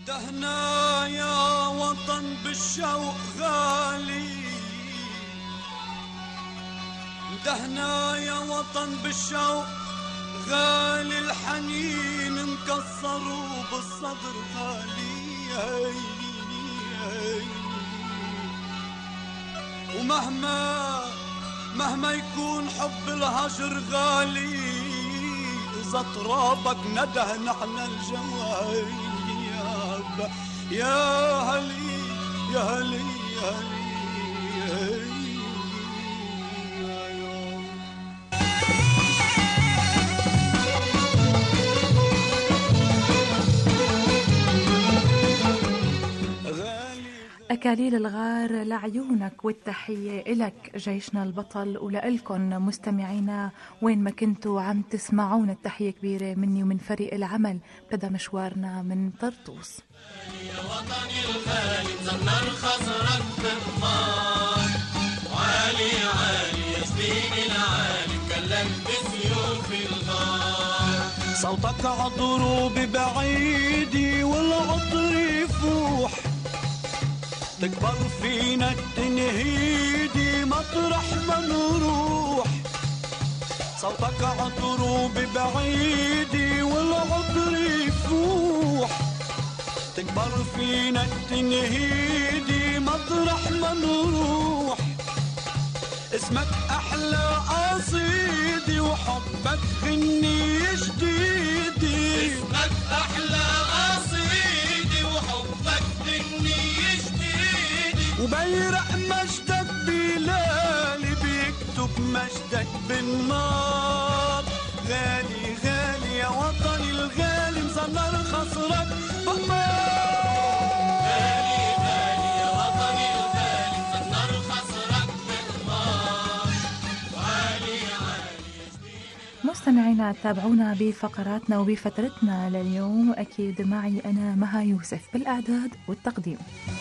دهنا يا وطن بالشوق غالي، دهنا يا وطن بالشوق غالي، الحنين مكسر وبالصدر غالي. ومهما يكون حب الهجر غالي، إذا ترابك نده نحن الجوالي. يا هلي يا هلي يا هلي. أكاليل الغار لعيونك والتحية إلك جيشنا البطل، ولألكن مستمعينا وين ما كنتوا عم تسمعون التحية كبيرة مني ومن فريق العمل. بدأ مشوارنا من طرطوس. يا وطني الغالي مزمر خزرك بالنار، وعالي عالي يا سبيل العالي مكلم بسيوف الغار. صوتك عضروب بعيدي والعطر يفوح، تكبر فينا التنهيدي مطرح ما نروح. صوتك عطروب بعيدي والعطر يفوح، تكبر فينا التنهيدي مطرح ما نروح. اسمك أحلى قصيدي وحبك غني جديدي. اسمك أحلى قصيدي وحبك غني جديدي. وبيرق مجدك بلالي بيكتب مجدك بالنار. غالي غالي يا وطني الغالي مزمر خصرك بالنار. مستمعينا تابعونا بفقراتنا وبفترتنا لليوم، أكيد معي أنا مها يوسف بالإعداد والتقديم.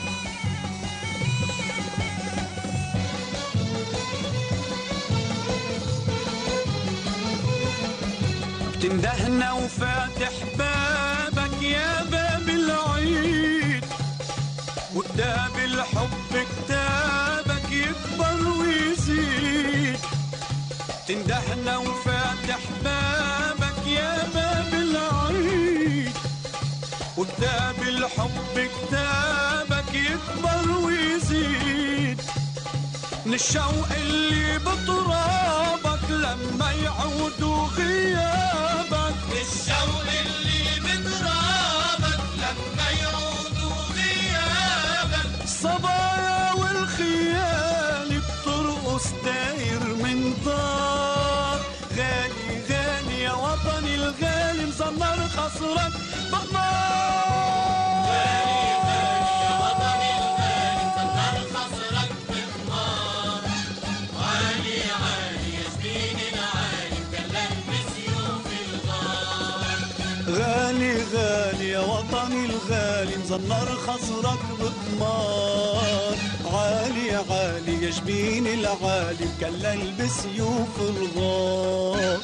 بتندهنا وفاتح بابك يا باب العيد، وكتاب الحب كتابك يكبر ويزيد. تندهنا وفاتح بابك يا باب العيد، وكتاب الحب كتابك يكبر ويزيد. من الشوق اللي بترابك لما يعودوا غيابك. من الشوق اللي بترابك لما يعودوا غيابك. الصبايا والخيال بترقص داير من دار. غالي غالي يا وطني الغالي مزمر خصرك بالنار. غالي غالي يا وطني الغالي مزمر خصرك بالنار. عالي عالي يا سبين العالي مكلم بسيوف الغار. غالي غالي يا وطني الغالي مزمر خصرك بالنار. عالي عالي يا جبين العالي مكلل بسيوف الغار.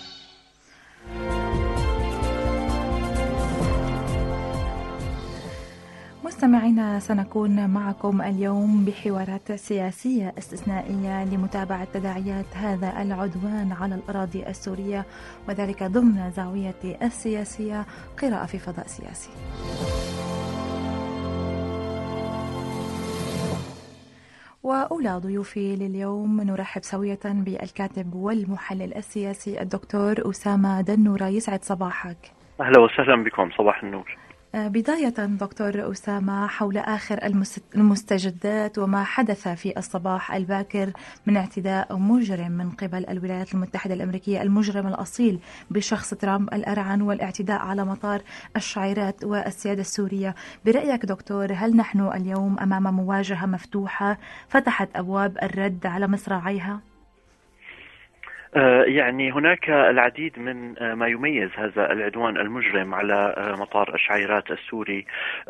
مستمعينا سنكون معكم اليوم بحوارات سياسية استثنائية لمتابعة تداعيات هذا العدوان على الأراضي السورية، وذلك ضمن زاوية السياسية قراءة في فضاء سياسي. وأولى ضيوفي لليوم نرحب سوية بالكاتب والمحلل السياسي الدكتور أسامة دنورة. يسعد صباحك. أهلا وسهلا بكم، صباح النور. بداية دكتور أسامة، حول آخر المستجدات وما حدث في الصباح الباكر من اعتداء مجرم من قبل الولايات المتحدة الأمريكية، المجرم الأصيل بشخص ترامب الأرعن، والاعتداء على مطار الشعيرات والسيادة السورية. برأيك دكتور، هل نحن اليوم أمام مواجهة مفتوحة فتحت أبواب الرد على مصراعيها؟ يعني هناك العديد من ما يميز هذا العدوان المجرم على مطار الشعيرات السوري،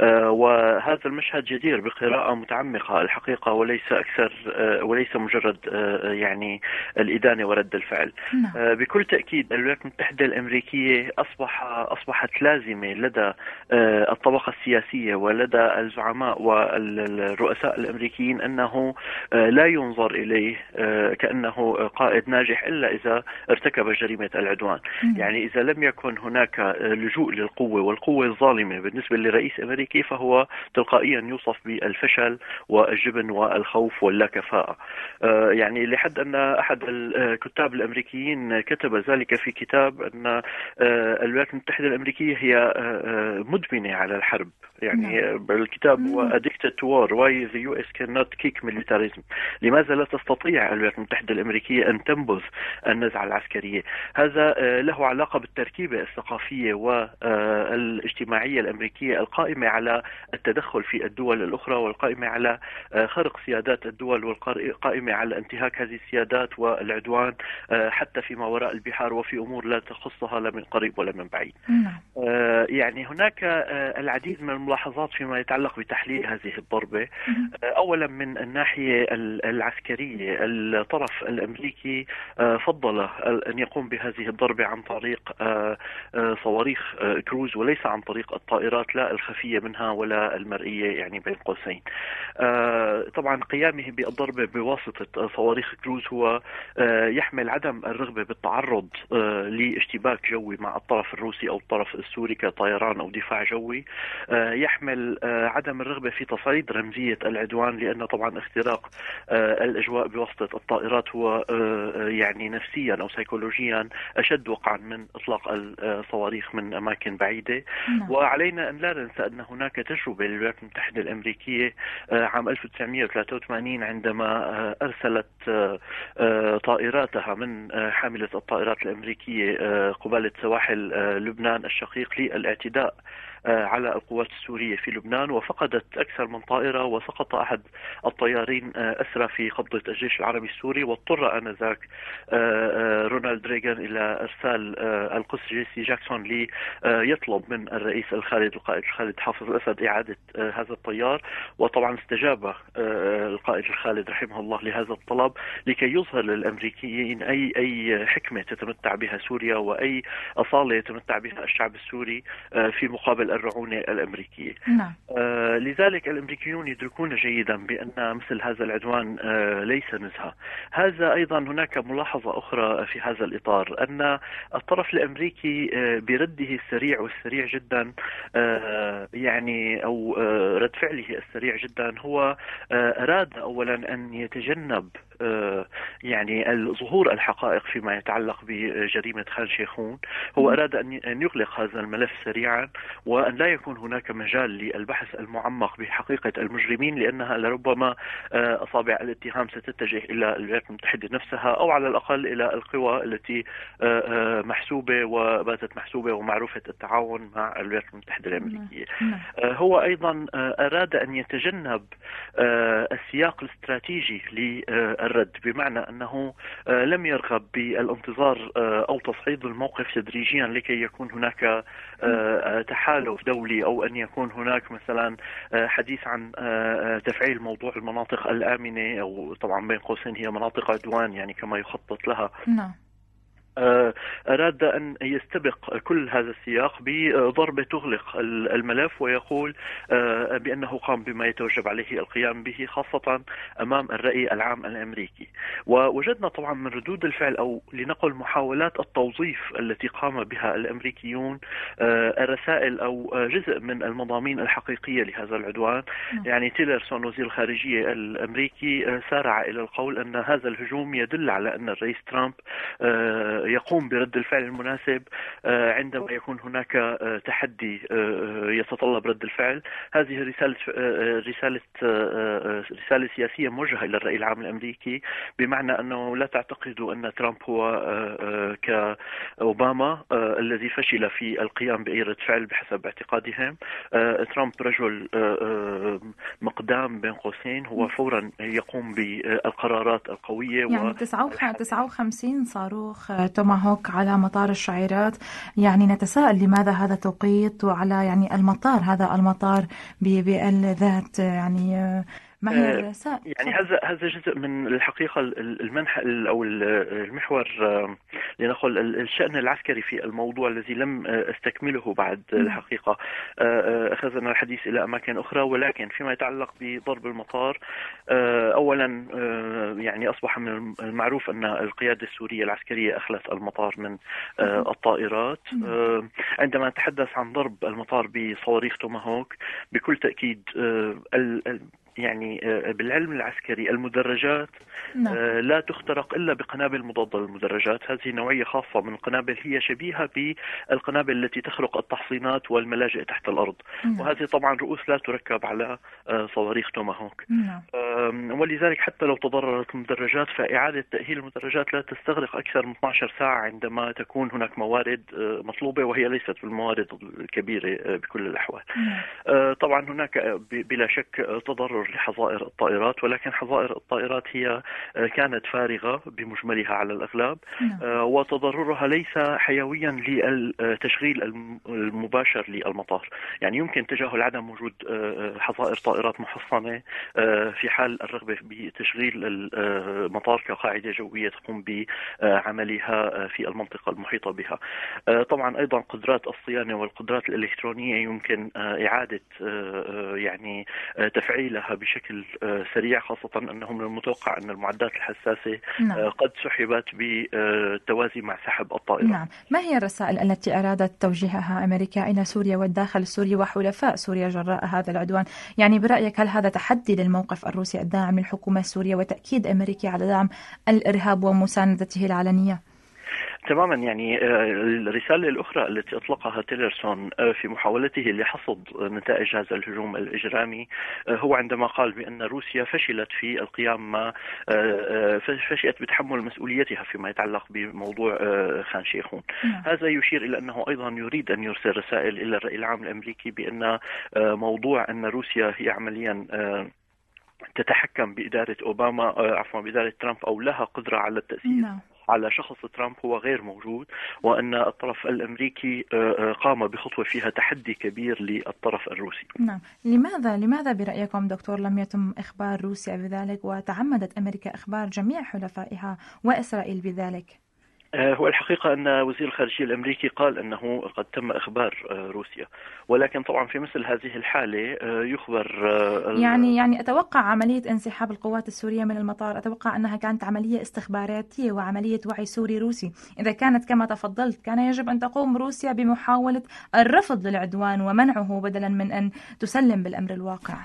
وهذا المشهد جدير بقراءة متعمقة الحقيقة، وليس أكثر، وليس مجرد يعني الإدانة ورد الفعل. بكل تأكيد الولايات المتحدة الأمريكية أصبحت لازمة لدى الطبقة السياسية ولدى الزعماء والرؤساء الأمريكيين أنه لا ينظر إليه كأنه قائد ناجح إلا إذا ارتكب جريمة العدوان. يعني إذا لم يكن هناك لجوء للقوة والقوة الظالمة بالنسبة لرئيس أمريكي، فهو تلقائيا يوصف بالفشل والجبن والخوف واللا كفاءة. يعني لحد أن أحد الكتاب الأمريكيين كتب ذلك في كتاب أن الولايات المتحدة الأمريكية هي مدمنة على الحرب. يعني الكتاب هو Addicted to War Why the US Cannot Kick Militarism. لماذا لا تستطيع الولايات المتحدة الأمريكية أن تنبذ النزعة العسكرية؟ هذا له علاقة بالتركيبة الثقافية والاجتماعية الأمريكية القائمة على التدخل في الدول الأخرى، والقائمة على خرق سيادات الدول، والقائمة على انتهاك هذه السيادات والعدوان حتى فيما وراء البحار وفي أمور لا تخصها لا من قريب ولا من بعيد. يعني هناك العديد من الملاحظات فيما يتعلق بتحليل هذه الضربة. أولا من الناحية العسكرية، الطرف الأمريكي فضل أن يقوم بهذه الضربة عن طريق صواريخ كروز وليس عن طريق الطائرات، لا الخفية منها ولا المرئية يعني بين قوسين. طبعا قيامه بالضربة بواسطة صواريخ كروز هو يحمل عدم الرغبة بالتعرض لاشتباك جوي مع الطرف الروسي أو الطرف السوري كطيران أو دفاع جوي، يحمل عدم الرغبة في تصعيد رمزية العدوان، لأن طبعا اختراق الأجواء بواسطة الطائرات هو يعني نفسيا أو سيكولوجيا أشد وقعا من إطلاق الصواريخ من أماكن بعيدة. وعلينا أن لا ننسى أن هناك تجربة للولايات المتحدة الأمريكية عام 1983 عندما أرسلت طائراتها من حاملة الطائرات الأمريكية قبالة سواحل لبنان الشقيق للاعتداء على القوات السورية في لبنان، وفقدت أكثر من طائرة، وسقط أحد الطيارين أسرى في قبضة الجيش العربي السوري، واضطر آنذاك رونالد ريغان إلى إرسال القس جيسي جاكسون ليطلب من الرئيس الخالد القائد الخالد حافظ الأسد إعادة هذا الطيار. وطبعا استجاب القائد الخالد رحمه الله لهذا الطلب لكي يظهر للأمريكيين أي حكمة تتمتع بها سوريا وأي أصالة يتمتع بها الشعب السوري في مقابل الرعونة الأمريكية. لذلك الأمريكيون يدركون جيدا بأن مثل هذا العدوان ليس نزهة. هذا أيضا هناك ملاحظة أخرى في هذا الإطار، أن الطرف الأمريكي برده السريع والسريع جدا يعني أو رد فعله السريع جدا هو أراد أولا أن يتجنب يعني ظهور الحقائق فيما يتعلق بجريمة خان شيخون. هو أراد أن يغلق هذا الملف سريعا، وأن لا يكون هناك مجال للبحث المعمق بحقيقة المجرمين، لأنها لربما أصابع الاتهام ستتجه إلى الولايات المتحدة نفسها، أو على الأقل إلى القوى التي محسوبة وباتت محسوبة ومعروفة التعاون مع الولايات المتحدة الأمريكية. هو أيضا أراد أن يتجنب السياق الاستراتيجي للرد، بمعنى أنه لم يرغب بالانتظار أو تصعيد الموقف تدريجيا لكي يكون هناك تحالف دولي، أو أن يكون هناك مثلا حديث عن تفعيل موضوع المناطق الآمنة، أو طبعا بين قوسين هي مناطق عدوان يعني كما يخطط لها. أراد أن يستبق كل هذا السياق بضربة تغلق الملف، ويقول بأنه قام بما يتوجب عليه القيام به، خاصة أمام الرأي العام الأمريكي. ووجدنا طبعا من ردود الفعل أو لنقل محاولات التوظيف التي قام بها الأمريكيون الرسائل أو جزء من المضامين الحقيقية لهذا العدوان. يعني تيلرسون وزير الخارجية الأمريكي سارع إلى القول أن هذا الهجوم يدل على أن الرئيس ترامب يقوم برد الفعل المناسب عندما يكون هناك تحدي يتطلب رد الفعل. هذه رسالة سياسية موجهة إلى الرأي العام الأمريكي، بمعنى أنه لا تعتقدوا أن ترامب هو كأوباما الذي فشل في القيام بأي رد فعل بحسب اعتقادهم. ترامب رجل مقدام بين قوسين، هو فورا يقوم بالقرارات القوية. يعني 59 صاروخ توماهوك على مطار الشعيرات، يعني نتساءل لماذا هذا التوقيت وعلى يعني المطار، هذا المطار بالذات، يعني ما هي الرسائل؟ يعني هذا جزء من الحقيقة أو المحور لنقل الشأن العسكري في الموضوع الذي لم استكمله بعد. الحقيقة أخذنا الحديث إلى أماكن أخرى، ولكن فيما يتعلق بضرب المطار، أولا يعني أصبح من المعروف أن القيادة السورية العسكرية أخلت المطار من الطائرات. عندما نتحدث عن ضرب المطار بصواريخ توماهوك، بكل تأكيد يعني بالعلم العسكري المدرجات لا تخترق إلا بقنابل مضادة للمدرجات. هذه نوعية خاصة من القنابل، هي شبيهة بالقنابل التي تخرق التحصينات والملاجئ تحت الأرض. وهذه طبعا رؤوس لا تركب على صواريخ توماهوك. ولذلك حتى لو تضررت المدرجات، فإعادة تأهيل المدرجات لا تستغرق أكثر من 12 ساعة عندما تكون هناك موارد مطلوبة، وهي ليست بالموارد الكبيرة بكل الأحوال. طبعا هناك بلا شك تضرر لحظائر الطائرات، ولكن حظائر الطائرات هي كانت فارغة بمجملها على الأغلب، وتضررها ليس حيويا للتشغيل المباشر للمطار. يعني يمكن تجاهل عدم وجود حظائر طائرات محصنة في حال الرغبة بتشغيل المطار كقاعدة جوية تقوم بعملها في المنطقة المحيطة بها. طبعا أيضا قدرات الصيانة والقدرات الإلكترونية يمكن إعادة يعني تفعيلها بشكل سريع، خاصة أنه من المتوقع أن المعدات الحساسة قد سحبت بالتوازي مع سحب الطائرة. نعم. ما هي الرسائل التي أرادت توجيهها أمريكا إلى سوريا والداخل السوري وحلفاء سوريا جراء هذا العدوان؟ يعني برأيك هل هذا تحدي للموقف الروسي الداعم للحكومة السورية وتأكيد أمريكي على دعم الإرهاب ومساندته العلنية؟ تماما. يعني الرسالة الأخرى التي أطلقها تيلرسون في محاولته لحصد نتائج هذا الهجوم الإجرامي هو عندما قال بأن روسيا فشلت في القيام فشلت بتحمل مسؤوليتها فيما يتعلق بموضوع خان شيخون. هذا يشير إلى أنه أيضا يريد أن يرسل رسائل إلى الرأي العام الأمريكي بأن موضوع أن روسيا هي عمليا تتحكم بإدارة بإدارة ترامب، أو لها قدرة على التأثير على شخص ترامب، هو غير موجود، وأن الطرف الأمريكي قام بخطوة فيها تحدي كبير للطرف الروسي. نعم. لماذا برأيكم دكتور لم يتم إخبار روسيا بذلك وتعمدت أمريكا إخبار جميع حلفائها وإسرائيل بذلك؟ هو الحقيقة أن وزير الخارجية الأمريكي قال أنه قد تم إخبار روسيا، ولكن طبعا في مثل هذه الحالة يخبر يعني أتوقع عملية انسحاب القوات السورية من المطار، أتوقع أنها كانت عملية استخباراتية وعملية وعي سوري روسي. إذا كانت كما تفضلت، كان يجب أن تقوم روسيا بمحاولة الرفض للعدوان ومنعه بدلا من أن تسلم بالأمر الواقع.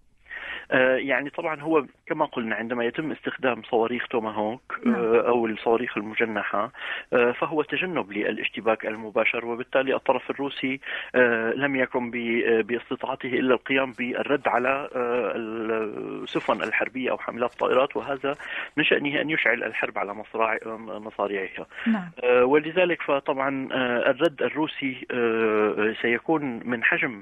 يعني طبعا هو كما قلنا عندما يتم استخدام صواريخ توماهوك أو الصواريخ المجنحة، فهو تجنب للاشتباك المباشر، وبالتالي الطرف الروسي لم يكن باستطاعته إلا القيام بالرد على السفن الحربية أو حاملات الطائرات، وهذا من شأنه أن يشعل الحرب على مصاريعها. ولذلك فطبعا الرد الروسي سيكون من حجم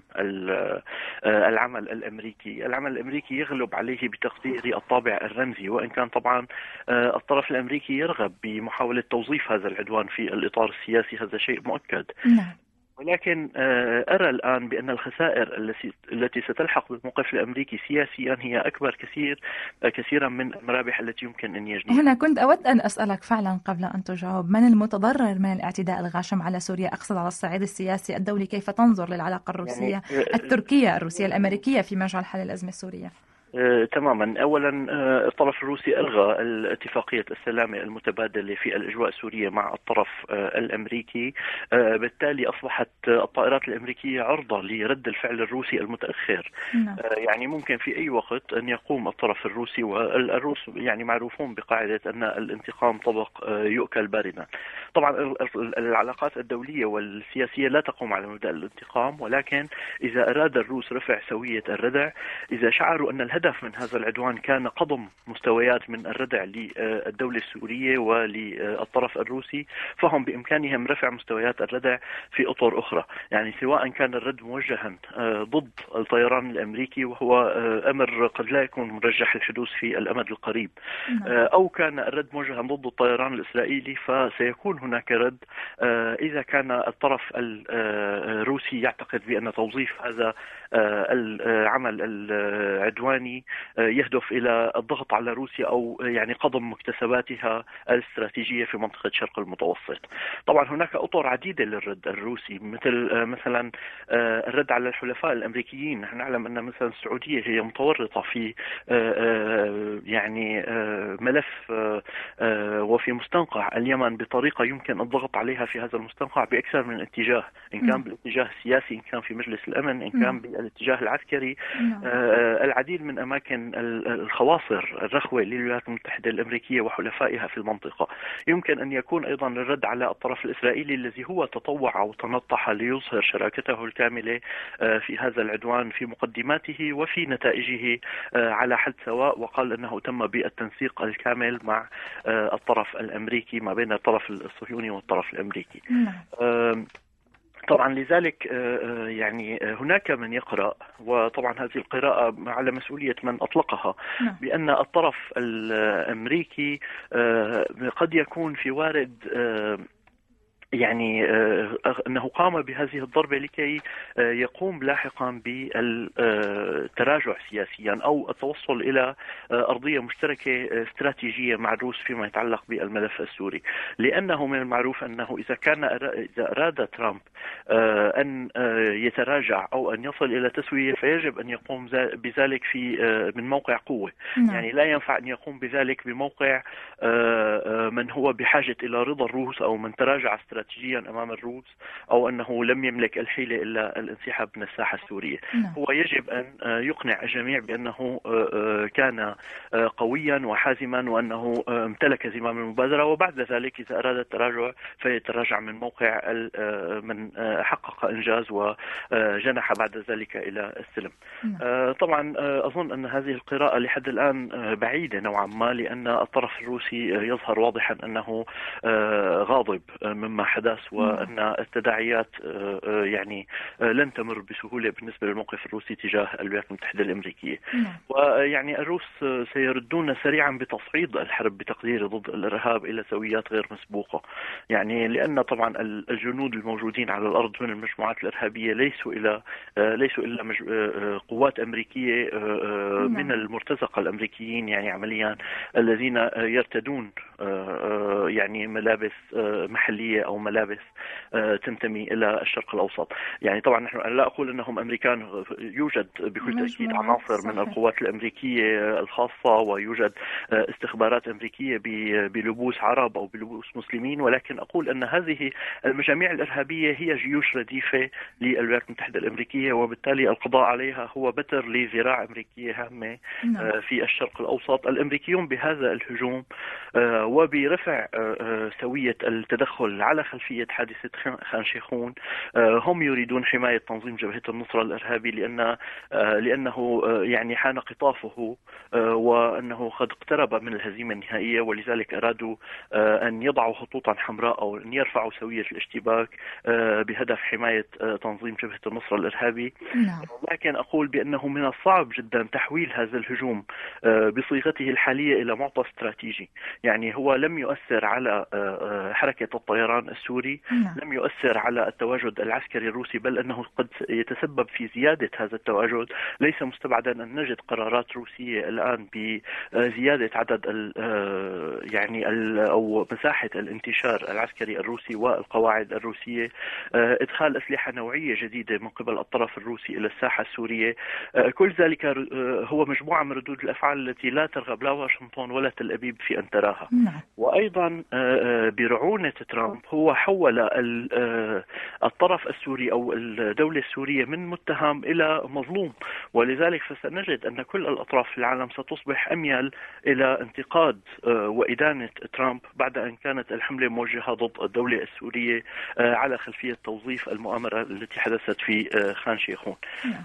العمل الأمريكي. العمل الأمريكي يغلب عليه بتقدير الطابع الرمزي، وإن كان طبعا الطرف الأمريكي يرغب بمحاولة توظيف هذا العدوان في الإطار السياسي، هذا شيء مؤكد. ولكن أرى الآن بأن الخسائر التي ستلحق بالموقف الأمريكي سياسيا هي أكبر كثيرا من المرابح التي يمكن أن يجنيها. هنا كنت أود أن أسألك فعلا قبل أن تجاوب، من المتضرر من الاعتداء الغاشم على سوريا؟ أقصد على الصعيد السياسي الدولي، كيف تنظر للعلاقة الروسية التركية الروسية الأمريكية في مجال حل الأزمة السورية؟ تماما. أولا الطرف الروسي ألغى اتفاقية السلام المتبادلة في الأجواء السورية مع الطرف الأمريكي. بالتالي أصبحت الطائرات الأمريكية عرضة لرد الفعل الروسي المتأخر. يعني ممكن في أي وقت أن يقوم الطرف الروسي، والروس يعني معروفون بقاعدة أن الانتقام طبق يؤكل باردا. طبعا العلاقات الدولية والسياسية لا تقوم على مبدأ الانتقام، ولكن إذا أراد الروس رفع سوية الردع، إذا شعروا أن الهدف من هذا العدوان كان قضم مستويات من الردع للدولة السورية وللطرف الروسي، فهم بإمكانهم رفع مستويات الردع في أطر أخرى. يعني سواء كان الرد موجها ضد الطيران الأمريكي، وهو أمر قد لا يكون مرجح الحدوث في الأمد القريب، أو كان الرد موجها ضد الطيران الإسرائيلي، فسيكون هناك رد إذا كان الطرف الروسي يعتقد بأن توظيف هذا العمل العدواني يهدف إلى الضغط على روسيا أو يعني قضم مكتسباتها الاستراتيجية في منطقة الشرق المتوسط. طبعا هناك أطر عديدة للرد الروسي، مثلا الرد على الحلفاء الأمريكيين. نحن نعلم أن مثلا السعودية هي متورطة في يعني ملف وفي مستنقع اليمن بطريقة يمكن الضغط عليها في هذا المستنقع بأكثر من اتجاه، إن كان بالاتجاه السياسي، إن كان في مجلس الأمن، إن كان بالاتجاه العسكري. العديد من أماكن الخواصر الرخوة للولايات المتحدة الأمريكية وحلفائها في المنطقة يمكن أن يكون أيضا الرد على الطرف الإسرائيلي الذي هو تطوع أو تنطح ليظهر شراكته الكاملة في هذا العدوان في مقدماته وفي نتائجه على حد سواء، وقال أنه تم بالتنسيق الكامل مع الطرف الأمريكي، ما بين الطرف الصهيوني والطرف الأمريكي. طبعا لذلك يعني هناك من يقرأ، وطبعا هذه القراءة على مسؤولية من أطلقها، بأن الطرف الأمريكي قد يكون في وارد يعني أنه قام بهذه الضربة لكي يقوم لاحقا بالتراجع سياسيا أو التوصل إلى أرضية مشتركة استراتيجية مع الروس فيما يتعلق بالملف السوري. لأنه من المعروف أنه إذا أراد ترامب أن يتراجع أو أن يصل إلى تسوية، فيجب أن يقوم بذلك من موقع قوة. يعني لا ينفع أن يقوم بذلك بموقع من هو بحاجة إلى رضا الروس أو من تراجع استراتيجيا أمام الروس، أو أنه لم يملك الحيلة إلا الانسحاب من الساحة السورية. هو يجب أن يقنع الجميع بأنه كان قويا وحازما، وأنه امتلك زمام المبادرة، وبعد ذلك إذا أراد التراجع فيتراجع من موقع من حقق إنجاز وجنح بعد ذلك إلى السلم. طبعا أظن أن هذه القراءة لحد الآن بعيدة نوعا ما، لأن الطرف الروسي يظهر واضحا أنه غاضب مما حدث، وأن التداعيات يعني لن تمر بسهولة بالنسبة للموقف الروسي تجاه الولايات المتحدة الأمريكية. ويعني الروس سيردون سريعا بتصعيد الحرب بتقدير ضد الإرهاب إلى سويات غير مسبوقة، يعني لأن طبعا الجنود الموجودين على الأرض من المجموعات الإرهابية ليسوا إلا قوات أمريكية من المرتزقة الأمريكيين، يعني عمليا الذين يرتدون يعني ملابس محلية أو ملابس تنتمي إلى الشرق الأوسط. يعني طبعا نحن لا أقول أنهم أمريكان، يوجد بكل تأكيد عناصر من القوات الأمريكية الخاصة، ويوجد استخبارات أمريكية بلبوس عرب أو بلبوس مسلمين، ولكن أقول أن هذه المجاميع الإرهابية هي جيوش رديفة للولايات المتحدة الأمريكية، وبالتالي القضاء عليها هو بتر لذراع أمريكية هامة في الشرق الأوسط. الأمريكيون بهذا الهجوم وبرفع سوية التدخل على خلفية حادثة خان شيخون هم يريدون حماية تنظيم جبهة النصرة الإرهابي، لأنه يعني حان قطافه، وأنه قد اقترب من الهزيمة النهائية، ولذلك أرادوا أن يضعوا خطوطا حمراء أو أن يرفعوا سوية الاشتباك بهدف حماية تنظيم جبهة النصرة الإرهابي. لكن أقول بأنه من الصعب جدا تحويل هذا الهجوم بصيغته الحالية إلى معطى استراتيجي. يعني هو لم يؤثر يؤثر على حركة الطيران السوري، لم يؤثر على التواجد العسكري الروسي، بل أنه قد يتسبب في زيادة هذا التواجد. ليس مستبعدا أن نجد قرارات روسية الآن بزيادة عدد أو مساحة الانتشار العسكري الروسي والقواعد الروسية، إدخال أسلحة نوعية جديدة من قبل الطرف الروسي إلى الساحة السورية. كل ذلك هو مجموعة من ردود الأفعال التي لا ترغب لا واشنطن ولا تل أبيب في أن تراها. وأيضا برعونة ترامب هو حول الطرف السوري أو الدولة السورية من متهم إلى مظلوم، ولذلك فسنجد أن كل الأطراف في العالم ستصبح أميل إلى انتقاد وإدانة ترامب بعد أن كانت الحملة موجهة ضد الدولة السورية على خلفية توظيف المؤامرة التي حدثت في خان شيخون.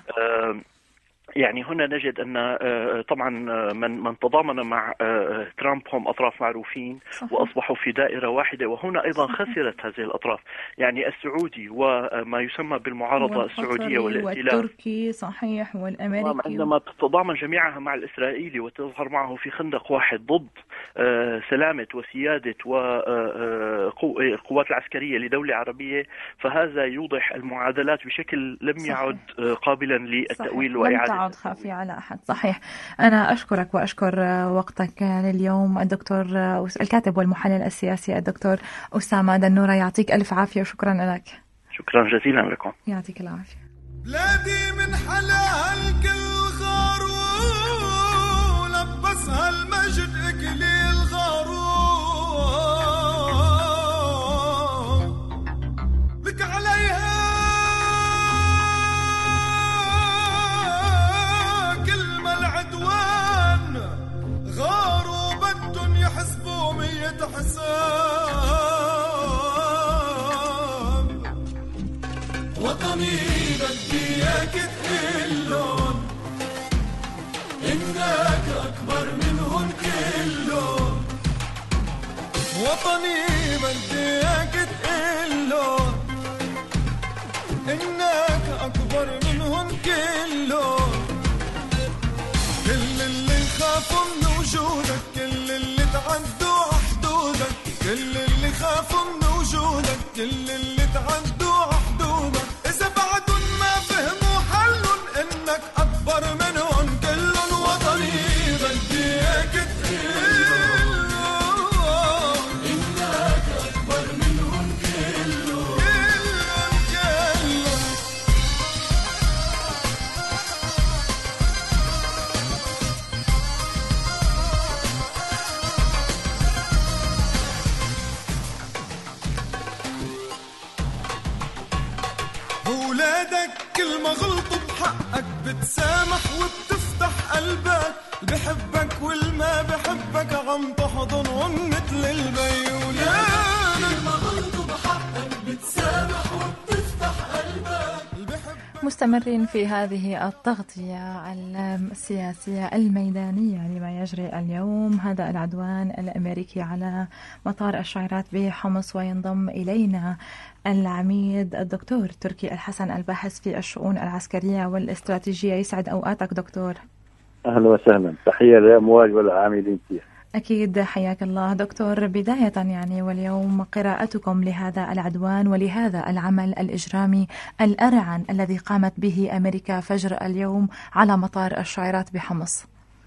يعني هنا نجد أن طبعا من تضامن مع ترامب هم أطراف معروفين وأصبحوا في دائرة واحدة، وهنا أيضا خسرت هذه الأطراف، يعني السعودي وما يسمى بالمعارضة السعودية والائتلاف والتركي صحيح والأمريكي، عندما تتضامن جميعها مع الإسرائيلي وتظهر معه في خندق واحد ضد سلامة وسيادة والقوات العسكرية لدولة عربية، فهذا يوضح المعادلات بشكل لم يعد قابلا للتأويل وإعادة خافي على أحد. صحيح. أنا أشكرك وأشكر وقتك لليوم الدكتور الكاتب والمحلل السياسي الدكتور أسامة دنورة، يعطيك ألف عافية وشكرا لك. شكرا جزيلا لكم. يعطيك العافية. بلادي من حلاها الكل غارو، لبسها المجد إكليل غارو، بك عليها غاروا بدن يحسبوا 100 حساب. وطني بدي اياك تقلن انك اكبر منهم كلهم. وطني بدي اياك تقلن انك اكبر منهم كلهم. كل اللي خافوا من وجودك، كل اللي تعدوا حدودك، كل اللي خافوا من وجودك، كل اللي تعدوا حدودك، إذا بعدهم ما فهموا حلهم إنك أكبر منهم كلهم. وطني بدي إياك تقلهم إنك أكبر منهم كلهم كلهم. ولادك كل ما غلطوا بحقك بتسامح وبتفتح قلبك، بحبك والما بحبك عم تحضنهم مثل البي. ولادك كل ما غلطوا بحقك بتسامح وبتفتح قلبك. مستمرين في هذه التغطية السياسية الميدانية لما يجري اليوم، هذا العدوان الأمريكي على مطار الشعيرات بحمص. وينضم إلينا العميد الدكتور تركي الحسن، الباحث في الشؤون العسكرية والاستراتيجية. يسعد أوقاتك دكتور. أهلا وسهلا، تحية للأمواج والعاملين فيها. أكيد، حياك الله دكتور. بداية يعني واليوم قراءتكم لهذا العدوان ولهذا العمل الإجرامي الأرعن الذي قامت به أمريكا فجر اليوم على مطار الشعيرات بحمص.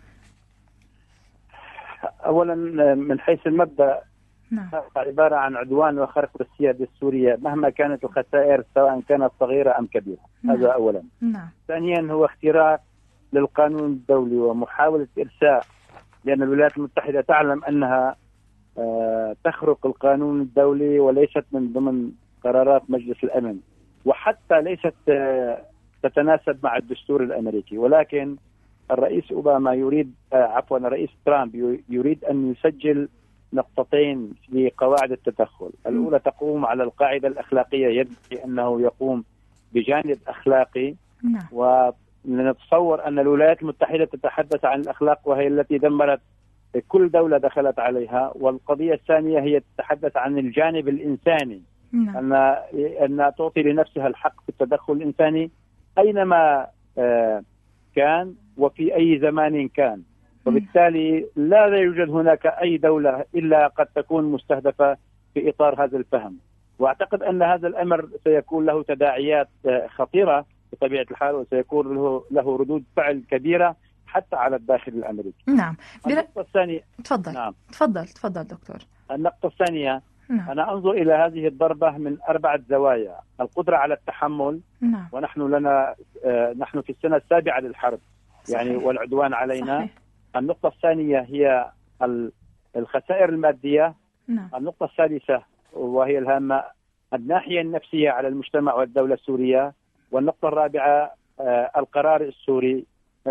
أولا من حيث المبدأ، عبارة عن عدوان وخرق للسيادة السورية مهما كانت الخسائر، سواء كانت صغيرة أم كبيرة. هذا أولا. ثانيا هو اختراق للقانون الدولي ومحاولة إرساء، لأن الولايات المتحدة تعلم أنها تخرق القانون الدولي وليست من ضمن قرارات مجلس الأمن، وحتى ليست تتناسب مع الدستور الأمريكي. ولكن الرئيس أوباما يريد الرئيس ترامب يريد أن يسجل نقطتين في قواعد التدخل. الأولى تقوم على القاعدة الأخلاقية، يدعي أنه يقوم بجانب أخلاقي، ونتصور أن الولايات المتحدة تتحدث عن الأخلاق وهي التي دمرت كل دولة دخلت عليها. والقضية الثانية هي تتحدث عن الجانب الإنساني، أن تعطي لنفسها الحق في التدخل الإنساني أينما كان وفي أي زمان كان. وبالتالي لا يوجد هناك أي دولة إلا قد تكون مستهدفة في إطار هذا الفهم. وأعتقد أن هذا الأمر سيكون له تداعيات خطيرة بطبيعة الحال، وسيكون له ردود فعل كبيرة حتى على الداخل الأمريكي. نعم. النقطة الثانية. تفضل. نعم. تفضل دكتور. النقطة الثانية. نعم. أنا أنظر إلى هذه الضربة من 4 زوايا: القدرة على التحمل. نعم. نحن في السنة السابعة للحرب. صحيح. يعني والعدوان علينا. صحيح. النقطة الثانية هي الخسائر المادية. نعم. النقطة الثالثة وهي الهامة الناحية النفسية على المجتمع والدولة السورية. والنقطة الرابعة القرار السوري.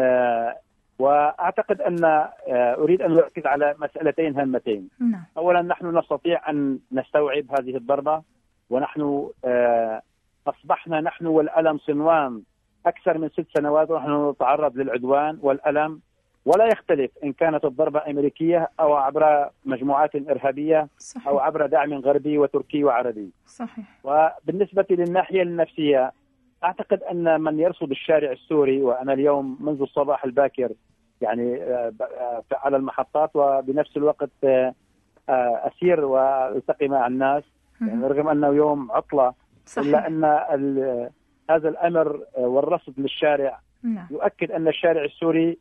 وأعتقد أن أريد أن أركز على مسألتين هامتين. نعم. أولا، نحن نستطيع أن نستوعب هذه الضربة، ونحن أصبحنا نحن والألم صنوان أكثر من 6 سنوات ونحن نتعرض للعدوان والألم، ولا يختلف إن كانت الضربة أمريكية أو عبر مجموعات إرهابية. صحيح. أو عبر دعم غربي وتركي وعربي. صحيح. وبالنسبة للناحية النفسية، أعتقد أن من يرصد الشارع السوري، وأنا اليوم منذ الصباح الباكر يعني على المحطات، وبنفس الوقت أسير والتقي مع الناس، يعني رغم أنه يوم عطلة. صحيح. إلا أن هذا الأمر والرصد للشارع يؤكد أن الشارع السوري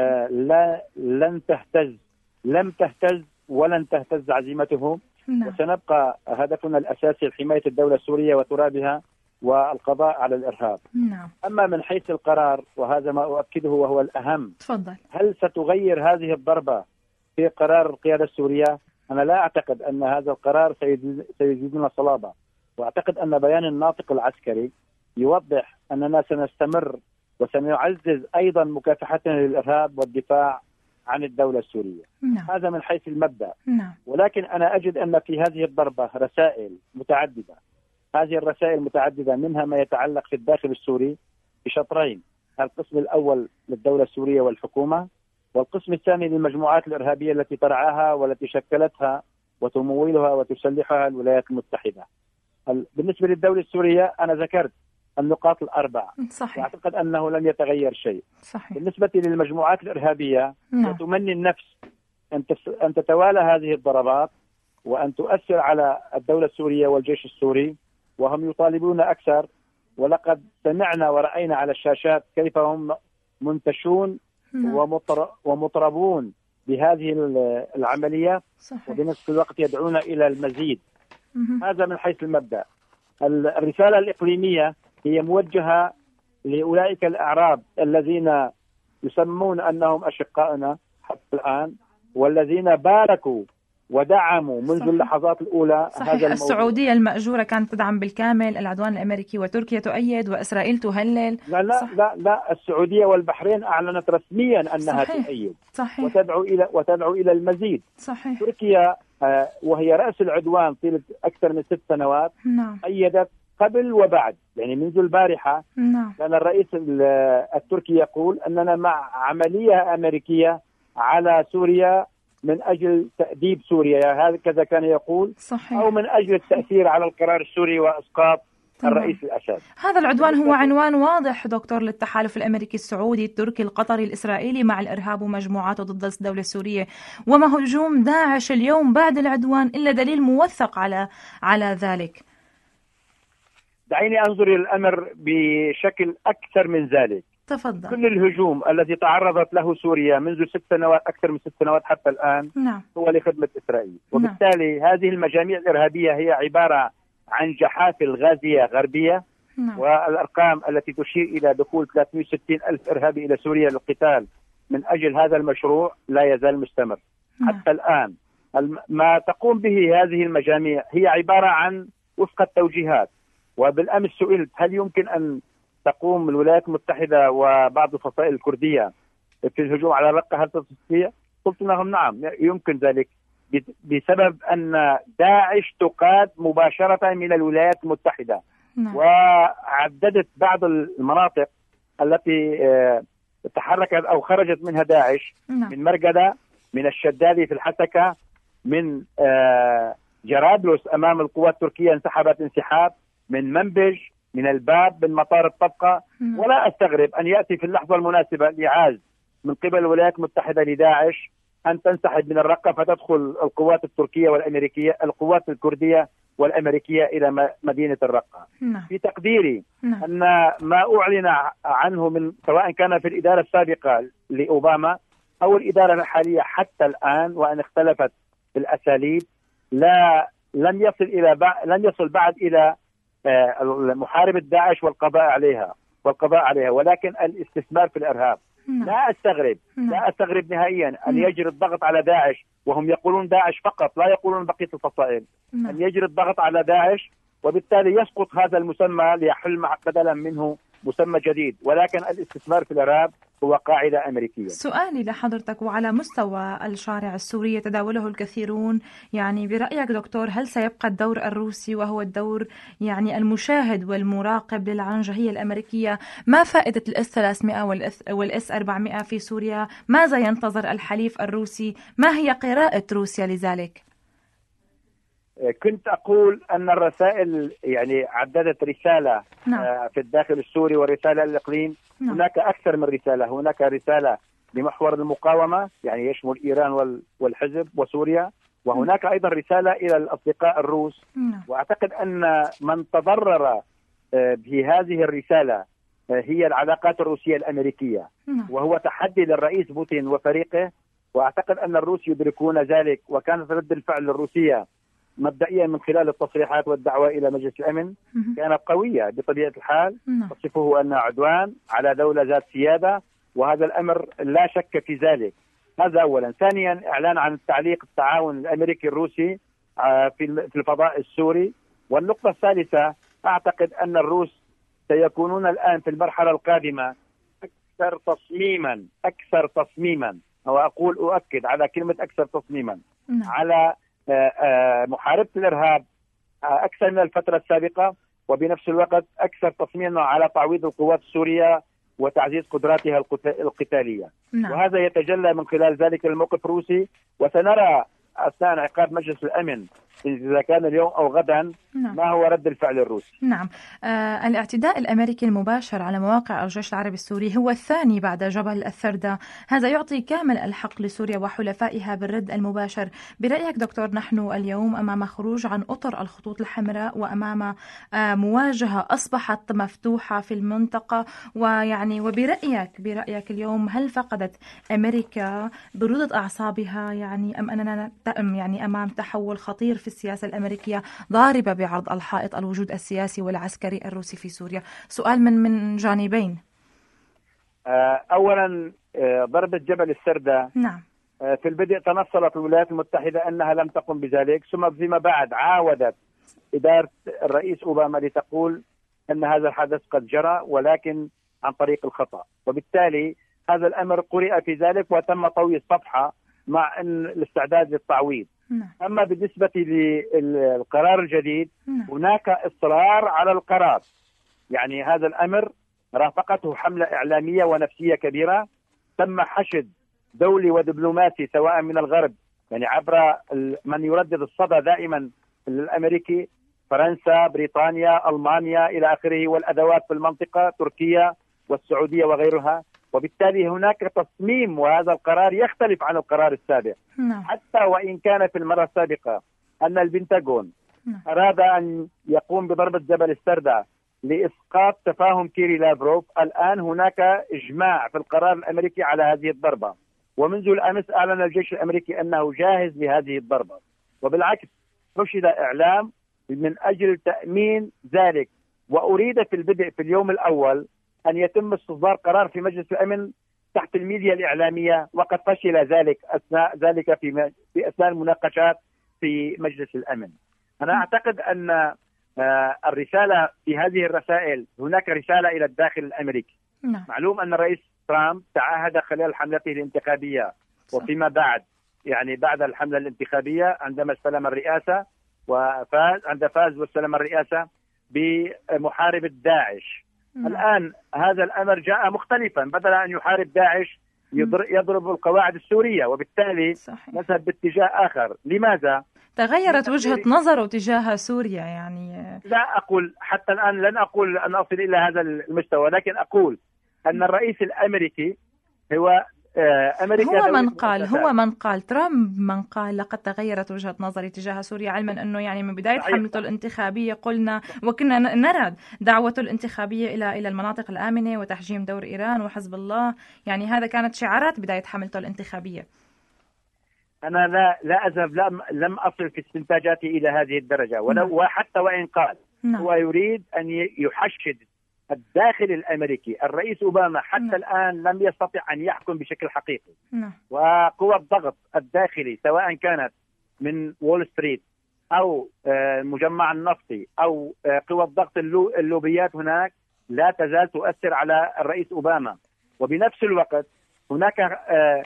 لم تهتز ولن تهتز عزيمته. وسنبقى هدفنا الأساسي حماية الدولة السورية وترابها والقضاء على الإرهاب. نعم. أما من حيث القرار، وهذا ما أؤكده وهو الأهم، تفضل. هل ستغير هذه الضربة في قرار القيادة السورية؟ أنا لا أعتقد أن هذا القرار سيزيدنا صلابة، وأعتقد أن بيان الناطق العسكري يوضح أننا سنستمر وسنعزز أيضا مكافحتنا للإرهاب والدفاع عن الدولة السورية. نعم. هذا من حيث المبدأ. نعم. ولكن أنا أجد أن في هذه الضربة رسائل متعددة. هذه الرسائل متعددة، منها ما يتعلق في الداخل السوري بشطرين: القسم الأول للدولة السورية والحكومة، والقسم الثاني للمجموعات الإرهابية التي ترعاها والتي شكلتها وتمولها وتسلحها الولايات المتحدة. بالنسبة للدولة السورية أنا ذكرت النقاط الأربع. صحيح. وأعتقد أنه لن يتغير شيء. صحيح. بالنسبة للمجموعات الإرهابية، نعم. وتمني النفس أن تتوالى هذه الضربات وأن تؤثر على الدولة السورية والجيش السوري، وهم يطالبون أكثر. ولقد سمعنا ورأينا على الشاشات كيف هم منتشون ومطربون بهذه العملية. صحيح. وبنفس الوقت يدعون إلى المزيد. هذا من حيث المبدأ. الرسالة الإقليمية هي موجهة لأولئك الأعراب الذين يسمون أنهم أشقائنا حتى الآن، والذين باركوا ودعموا منذ صحيح. اللحظات الأولى. صحيح. هذا الموضوع. السعودية المأجورة كانت تدعم بالكامل العدوان الأمريكي، وتركيا تؤيد، وإسرائيل تهلل. لا السعودية والبحرين أعلنت رسميا أنها تؤيد. صحيح. وتدعو إلى المزيد. صحيح. تركيا وهي رأس العدوان طيلة أكثر من 6 سنوات. نعم. أيدت قبل وبعد، يعني منذ البارحة. نعم. كان الرئيس التركي يقول أننا مع عملية أمريكية على سوريا من أجل تأديب سوريا، هكذا كان يقول. صحيح. أو من أجل التأثير على القرار السوري وإسقاط الرئيس الأسد. هذا العدوان هو عنوان واضح دكتور للتحالف الأمريكي السعودي التركي القطري الإسرائيلي مع الإرهاب ومجموعاته ضد الدولة السورية. وما هجوم داعش اليوم بعد العدوان إلا دليل موثق على ذلك. دعيني أنظر إلى الأمر بشكل أكثر من ذلك. تفضل. كل الهجوم الذي تعرضت له سوريا منذ 6 سنوات، أكثر من 6 سنوات حتى الآن. نعم. هو لخدمة إسرائيل. وبالتالي هذه المجاميع الإرهابية هي عبارة عن جحافل غازية غربية. نعم. والأرقام التي تشير إلى دخول 360 ألف إرهابي إلى سوريا للقتال من أجل هذا المشروع لا يزال مستمر. حتى الآن ما تقوم به هذه المجاميع هي عبارة عن وفق التوجيهات. وبالأمس سئلت هل يمكن أن تقوم الولايات المتحدة وبعض الفصائل الكردية في الهجوم على رقة، هل تستطيع؟ قلت لهم نعم يمكن ذلك، بسبب أن داعش تقاد مباشرة من الولايات المتحدة. نعم. وعددت بعض المناطق التي تحركت أو خرجت منها داعش. نعم. من مرقدة، من الشدادي في الحسكة، من جرابلس أمام القوات التركية انسحبت انسحاب، من منبج، من الباب، من مطار الطبقة. ولا أستغرب أن يأتي في اللحظة المناسبة الإعاز من قبل الولايات المتحدة لداعش أن تنسحب من الرقة، فتدخل القوات التركية والأمريكية، القوات الكردية والأمريكية إلى مدينة الرقة. في تقديري أن ما أعلن عنه من سواء كان في الإدارة السابقة لأوباما أو الإدارة الحالية حتى الآن، وأن اختلفت الأساليب، لن يصل بعد إلى محاربة داعش والقضاء عليها، ولكن الاستثمار في الإرهاب. لا أستغرب نهائيا أن يجري الضغط على داعش، وهم يقولون داعش فقط، لا يقولون بقية الفصائل، أن يجري الضغط على داعش، وبالتالي يسقط هذا المسمى ليحل بدلا منه مسمى جديد، ولكن الاستثمار في الإرهاب هو قاعدة أمريكية. سؤالي لحضرتك، وعلى مستوى الشارع السوري يتداوله الكثيرون، يعني برأيك دكتور هل سيبقى الدور الروسي وهو الدور يعني المشاهد والمراقب للعنجهية الأمريكية؟ ما فائدة الإس 300 والإس 400 في سوريا؟ ماذا ينتظر الحليف الروسي؟ ما هي قراءة روسيا لذلك؟ كنت أقول أن الرسائل يعني عددت رسالة في الداخل السوري ورسالة للإقليم. هناك أكثر من رسالة. هناك رسالة لمحور المقاومة يعني يشمل إيران والحزب وسوريا، وهناك أيضا رسالة إلى الأصدقاء الروس. وأعتقد أن من تضرر بهذه الرسالة هي العلاقات الروسية الأمريكية، وهو تحدي للرئيس بوتين وفريقه، وأعتقد أن الروس يدركون ذلك. وكانت رد الفعل الروسية مبدئيا من خلال التصريحات والدعوة إلى مجلس الأمن كانت قوية بطبيعة الحال، تصفه أنه عدوان على دولة ذات سيادة، وهذا الأمر لا شك في ذلك. هذا أولا. ثانيا، إعلان عن تعليق التعاون الأمريكي الروسي في الفضاء السوري. والنقطة الثالثة، أعتقد أن الروس سيكونون الآن في المرحلة القادمة أكثر تصميما، أؤكد على كلمة أكثر تصميما على محاربة الإرهاب أكثر من الفترة السابقة، وبنفس الوقت أكثر تصميما على تعويض القوات السورية وتعزيز قدراتها القتالية. وهذا يتجلى من خلال ذلك الموقف الروسي، وسنرى أثناء انعقاد مجلس الأمن إذا كان اليوم أو غدا ما هو رد الفعل الروسي. نعم. الاعتداء الأمريكي المباشر على مواقع الجيش العربي السوري هو الثاني بعد جبل الثردة. هذا يعطي كامل الحق لسوريا وحلفائها بالرد المباشر. برأيك دكتور، نحن اليوم أمام خروج عن أطر الخطوط الحمراء، وأمام مواجهة أصبحت مفتوحة في المنطقة، ويعني برأيك اليوم هل فقدت أمريكا برودة أعصابها يعني أم أننا أمام تحول خطير في السياسة الأمريكية ضاربة بعرض الحائط الوجود السياسي والعسكري الروسي في سوريا؟ سؤال من جانبين. أولا، ضربة جبل السردة في البدء تنصلت الولايات المتحدة أنها لم تقم بذلك، ثم فيما بعد عاودت إدارة الرئيس أوباما لتقول أن هذا الحدث قد جرى ولكن عن طريق الخطأ، وبالتالي هذا الأمر قرئ في ذلك وتم طوي الصفحة مع أن الاستعداد للتعويض. أما بالنسبة للقرار الجديد هناك إصرار على القرار، يعني هذا الأمر رافقته حملة إعلامية ونفسية كبيرة. تم حشد دولي ودبلوماسي سواء من الغرب، يعني عبر من يردد الصدى دائما الأمريكي، فرنسا، بريطانيا، ألمانيا إلى آخره، والأدوات في المنطقة تركيا والسعودية وغيرها. وبالتالي هناك تصميم، وهذا القرار يختلف عن القرار السابق. حتى وإن كان في المرة السابقة أن البنتاغون أراد أن يقوم بضربة جبل السردة لإسقاط تفاهم كيري لافروف، الآن هناك إجماع في القرار الأمريكي على هذه الضربة، ومنذ الأمس أعلن الجيش الأمريكي أنه جاهز لهذه الضربة، وبالعكس نشد إعلام من أجل تأمين ذلك. وأريد في البدء في اليوم الأول أن يتم استصدار قرار في مجلس الأمن تحت الميديا الإعلامية، وقد فشل ذلك أثناء في أثناء المناقشات في مجلس الأمن. أنا أعتقد أن الرسالة في هذه الرسائل، هناك رسالة إلى الداخل الأمريكي. معلوم أن الرئيس ترامب تعهد خلال حملته الانتخابية وفيما بعد، يعني بعد الحملة الانتخابية عندما استلم الرئاسة فاز واستلم الرئاسة بمحاربة داعش. الآن هذا الأمر جاء مختلفا، بدل أن يحارب داعش يضرب القواعد السورية، وبالتالي نذهب باتجاه آخر. لماذا؟ تغيرت وجهة نظره تجاه سوريا يعني. لا أقول حتى الآن، لن أقول أن أصل إلى هذا المستوى، لكن أقول أن الرئيس الأمريكي هو أمريكا هو من قال ترامب من قال لقد تغيرت وجهة نظري تجاه سوريا، علما أنه يعني من بداية حملته الانتخابية قلنا وكنا نرى دعوته الانتخابية إلى المناطق الآمنة وتحجيم دور إيران وحزب الله، يعني هذا كانت شعارات بداية حملته الانتخابية. أنا لا أذهب، لم أصل في استنتاجاتي إلى هذه الدرجة، وحتى وإن قال هو يريد أن يحشد الداخل الأمريكي. الرئيس أوباما حتى الآن لم يستطع أن يحكم بشكل حقيقي، وقوى الضغط الداخلي سواء كانت من وول ستريت أو المجمع النفطي أو قوى الضغط اللوبيات هناك لا تزال تؤثر على الرئيس أوباما. وبنفس الوقت هناك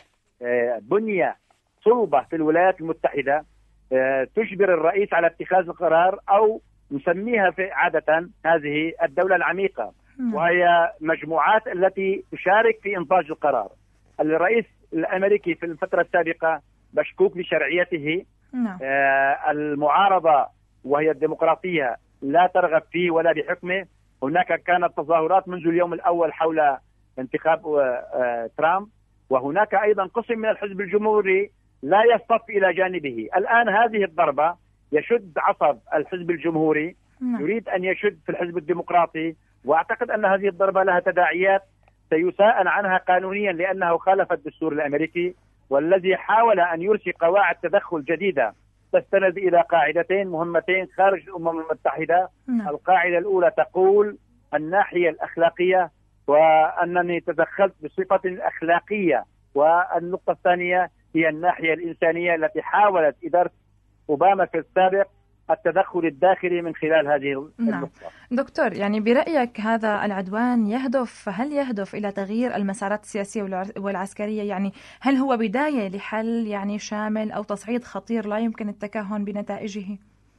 بنية صلبة في الولايات المتحدة تجبر الرئيس على اتخاذ القرار، أو نسميها عادة هذه الدولة العميقة، وهي مجموعات التي تشارك في إنتاج القرار. الرئيس الأمريكي في الفترة السابقة مشكوك بشرعيته، المعارضة وهي الديمقراطية لا ترغب فيه ولا بحكمه. هناك كانت تظاهرات منذ اليوم الأول حول انتخاب ترامب، وهناك أيضا قسم من الحزب الجمهوري لا يصطف إلى جانبه. الآن هذه الضربة يشد عصب الحزب الجمهوري، يريد أن يشد في الحزب الديمقراطي، وأعتقد أن هذه الضربة لها تداعيات سيساءل عنها قانونيا لأنه خالف الدستور الأمريكي، والذي حاول أن يرسي قواعد تدخل جديدة تستند إلى قاعدتين مهمتين خارج الأمم المتحدة. القاعدة الأولى تقول الناحية الأخلاقية، وأنني تدخلت بصفة أخلاقية، والنقطة الثانية هي الناحية الإنسانية التي حاولت إدارة أوباما في السابق التدخل الداخلي من خلال هذه النقطة. دكتور، يعني برأيك هذا العدوان هل يهدف إلى تغيير المسارات السياسية والعسكرية؟ يعني هل هو بداية لحل يعني شامل أو تصعيد خطير لا يمكن التكهن بنتائجه؟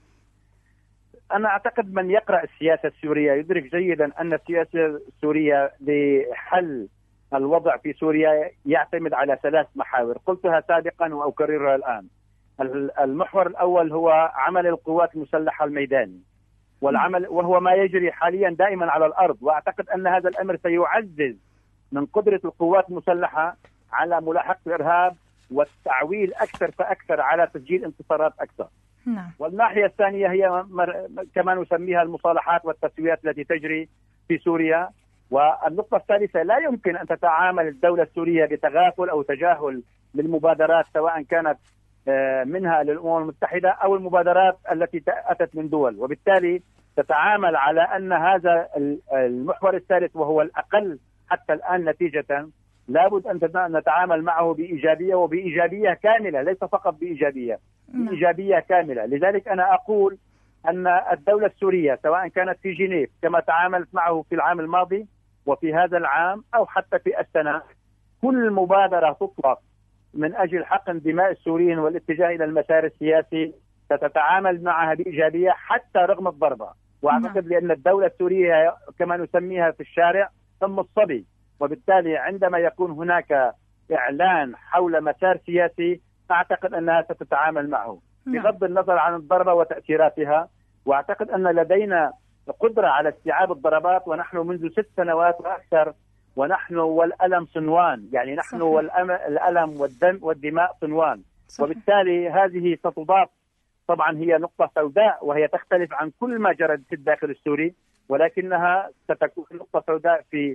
أنا أعتقد من يقرأ السياسة السورية يدرك جيدا أن السياسة السورية لحل الوضع في سوريا يعتمد على 3 محاور، قلتها سابقا وأكررها الآن. المحور الأول هو عمل القوات المسلحة الميداني، والعمل وهو ما يجري حاليا دائما على الأرض، وأعتقد أن هذا الأمر سيعزز من قدرة القوات المسلحة على ملاحقة الإرهاب والتعويل أكثر فأكثر على تسجيل انتصارات أكثر. والناحية الثانية هي كما نسميها المصالحات والتسويات التي تجري في سوريا. والنقطة الثالثة، لا يمكن أن تتعامل الدولة السورية بتغافل أو تجاهل للمبادرات سواء كانت منها للأمم المتحدة أو المبادرات التي أتت من دول، وبالتالي تتعامل على أن هذا المحور الثالث وهو الأقل حتى الآن نتيجة لابد أن نتعامل معه بإيجابية، وبإيجابية كاملة، ليس فقط بإيجابية، بإيجابية كاملة. لذلك أنا أقول أن الدولة السورية سواء كانت في جنيف كما تعاملت معه في العام الماضي وفي هذا العام أو حتى في السنة، كل مبادرة تطلق من أجل حقن دماء السوريين والاتجاه إلى المسار السياسي ستتعامل معها بإيجابية حتى رغم الضربة. وأعتقد لأن الدولة السورية كما نسميها في الشارع تم الصبي، وبالتالي عندما يكون هناك إعلان حول مسار سياسي أعتقد أنها ستتعامل معه بغض النظر عن الضربة وتأثيراتها. وأعتقد أن لدينا قدرة على استيعاب الضربات، ونحن منذ 6 سنوات وأكثر ونحن والألم صنوان، يعني نحن والألم والدماء صنوان. وبالتالي هذه ستضاف، طبعا هي نقطة سوداء وهي تختلف عن كل ما جرى في الداخل السوري، ولكنها ستكون نقطة سوداء في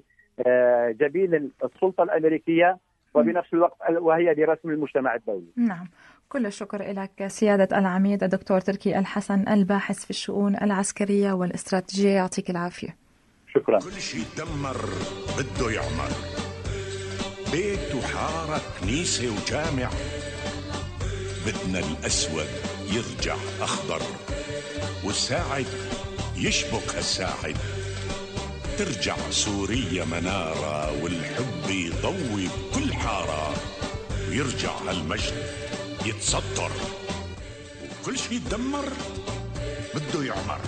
جبين السلطة الأمريكية وبنفس الوقت وهي برسم المجتمع الدولي. نعم، كل الشكر لك سيادة العميد الدكتور تركي الحسن، الباحث في الشؤون العسكرية والاستراتيجية، يعطيك العافية. شكرا. كل شيء يدمر بده يعمر، بيت وحارة كنيسة وجامع، بدنا الأسود يرجع أخضر، والساعد يشبك هالساعد، ترجع سوريا منارة، والحب يضوي بكل حارة، ويرجع هالمجد يتسطر. وكل شيء يدمر بده يعمر،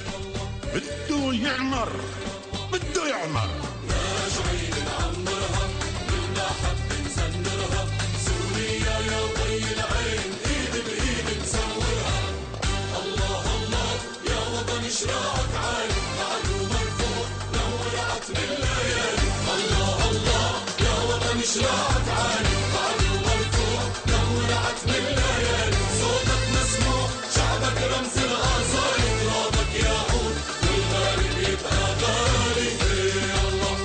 بده يعمر، بده يعمر. راجعين نعمرها، بدنا حب نزمرها، سوريا يا ضي العين، ايد بايد نسورها. الله الله يا وطن اشراقك عالي، عدو مرفوع نور عتم الليالي. الله الله يا وطن مش راح تعاني عدو مرفوع نور عتم الليالي صوتك مسموع شعبك رمز الغزال ترابك يعود والغالب يبقى غالي الله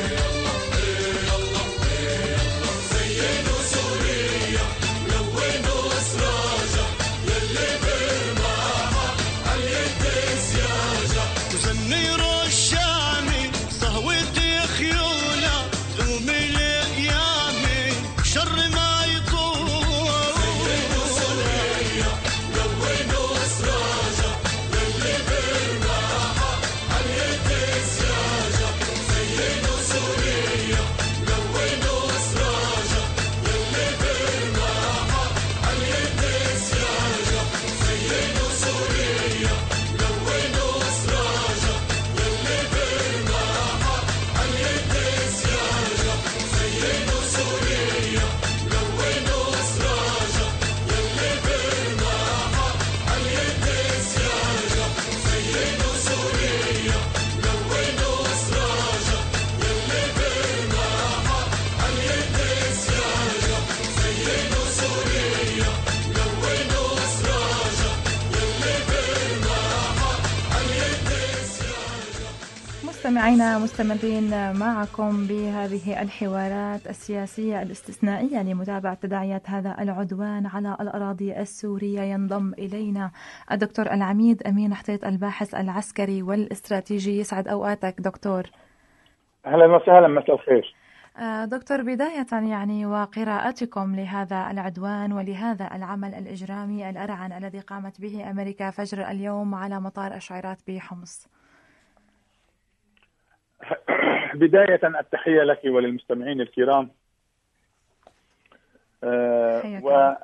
الله الله زينوا سوريا لونوا اسراجها يلي برماها عاليد سياجها زنير الشامي صهوتي خيولة دوم الايامي شر ما يطول زينوا سوريا لونوا اسراجها يلي برماها عاليد سياجها زينوا سوريا لونوا اسراجها يلي برماها عاليد سياجها زينوا سوريا لونوا اسراجها يلي برماها عاليد سياجها زينوا سوريا لونوا اسراجها يلي برماها عاليد سياجها زينوا سوريا لونوا اسراجها يلي برماها عاليد سياجها زينوا سوريا لونوا اسراجها يلي برماها عاليد سياجها. مستمعينا مستمرين معكم بهذه الحوارات السياسية الاستثنائية لمتابعة تداعيات هذا العدوان على الأراضي السورية. ينضم إلينا الدكتور العميد أمين حطيط الباحث العسكري والاستراتيجي. يسعد أوقاتك دكتور. أهلا وسهلا، مساء الخير. دكتور، بداية يعني وقراءتكم لهذا العدوان ولهذا العمل الإجرامي الأرعن الذي قامت به أمريكا فجر اليوم على مطار الشعيرات بحمص. بداية التحية لك وللمستمعين الكرام. وهذا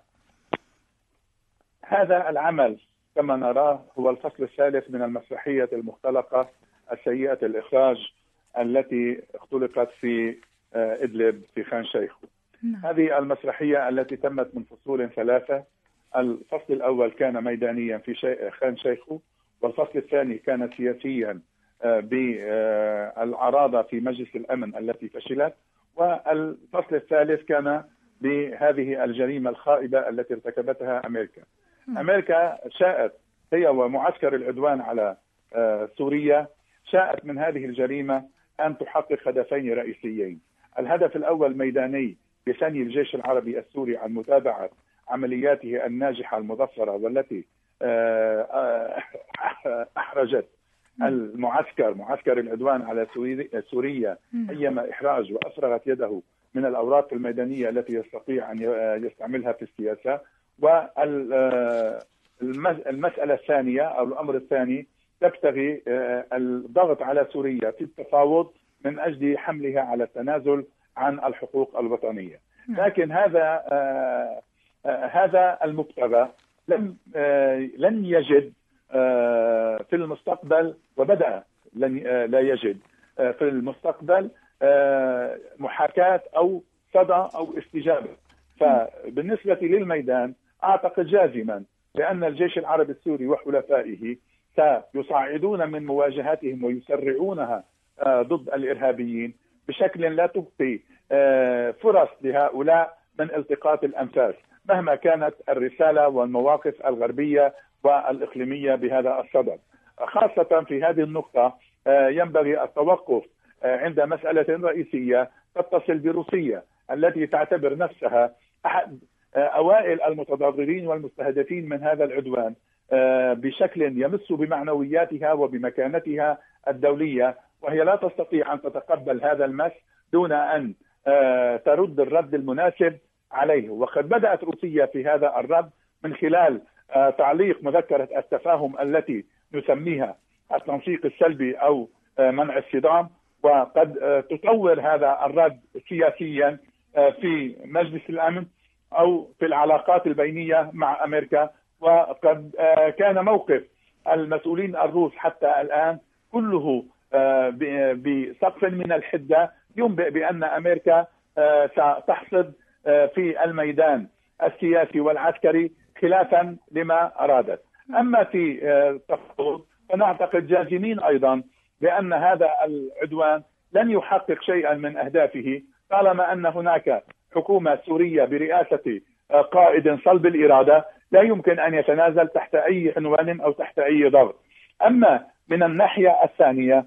العمل كما نراه هو الفصل الثالث من المسرحية المختلقة السيئة الإخراج التي اختلقت في إدلب في خان شيخو. هذه المسرحية التي تمت من فصول ثلاثة. الفصل الأول كان ميدانيا في خان شيخو، والفصل الثاني كان سياسيا بالعراضة في مجلس الأمن التي فشلت، والفصل الثالث كان بهذه الجريمة الخائبة التي ارتكبتها أمريكا. أمريكا شاءت هي ومعسكر العدوان على سوريا، شاءت من هذه الجريمة أن تحقق هدفين رئيسيين. الهدف الأول ميداني بثني الجيش العربي السوري عن متابعة عملياته الناجحة المظفرة والتي أحرجت معسكر العدوان على سوريا أيما إحراج وأفرغت يده من الأوراق الميدانية التي يستطيع أن يستعملها في السياسة. والمسألة الثانية أو الأمر الثاني تبتغي الضغط على سوريا في التفاوض من أجل حملها على التنازل عن الحقوق الوطنية. لكن هذا المبتغى لن يجد في المستقبل، وبدأ لا يجد في المستقبل محاكاة أو صدى أو استجابة. فبالنسبة للميدان أعتقد جازما بأن الجيش العربي السوري وحلفائه سيصعدون من مواجهاتهم ويسرعونها ضد الإرهابيين بشكل لا تبقي فرص لهؤلاء من التقاط الأنفاس مهما كانت الرسالة والمواقف الغربية والإقليمية بهذا الصدد. خاصة في هذه النقطة ينبغي التوقف عند مسألة رئيسية تتصل بروسيا التي تعتبر نفسها أحد أوائل المتضررين والمستهدفين من هذا العدوان بشكل يمس بمعنوياتها وبمكانتها الدولية، وهي لا تستطيع أن تتقبل هذا المس دون أن ترد الرد المناسب عليه. وقد بدأت روسيا في هذا الرد من خلال تعليق مذكرة التفاهم التي نسميها التنسيق السلبي أو منع الصدام، وقد تطور هذا الرد سياسيا في مجلس الأمن أو في العلاقات البينية مع أمريكا. وقد كان موقف المسؤولين الروس حتى الآن كله بسقف من الحدة ينبئ بأن أمريكا ستحصد في الميدان السياسي والعسكري خلافا لما أرادت. أما في التفاوض فنعتقد جازمين أيضا بأن هذا العدوان لن يحقق شيئا من أهدافه، طالما أن هناك حكومة سورية برئاسة قائد صلب الإرادة لا يمكن أن يتنازل تحت أي عنوان أو تحت أي ضغط. أما من الناحية الثانية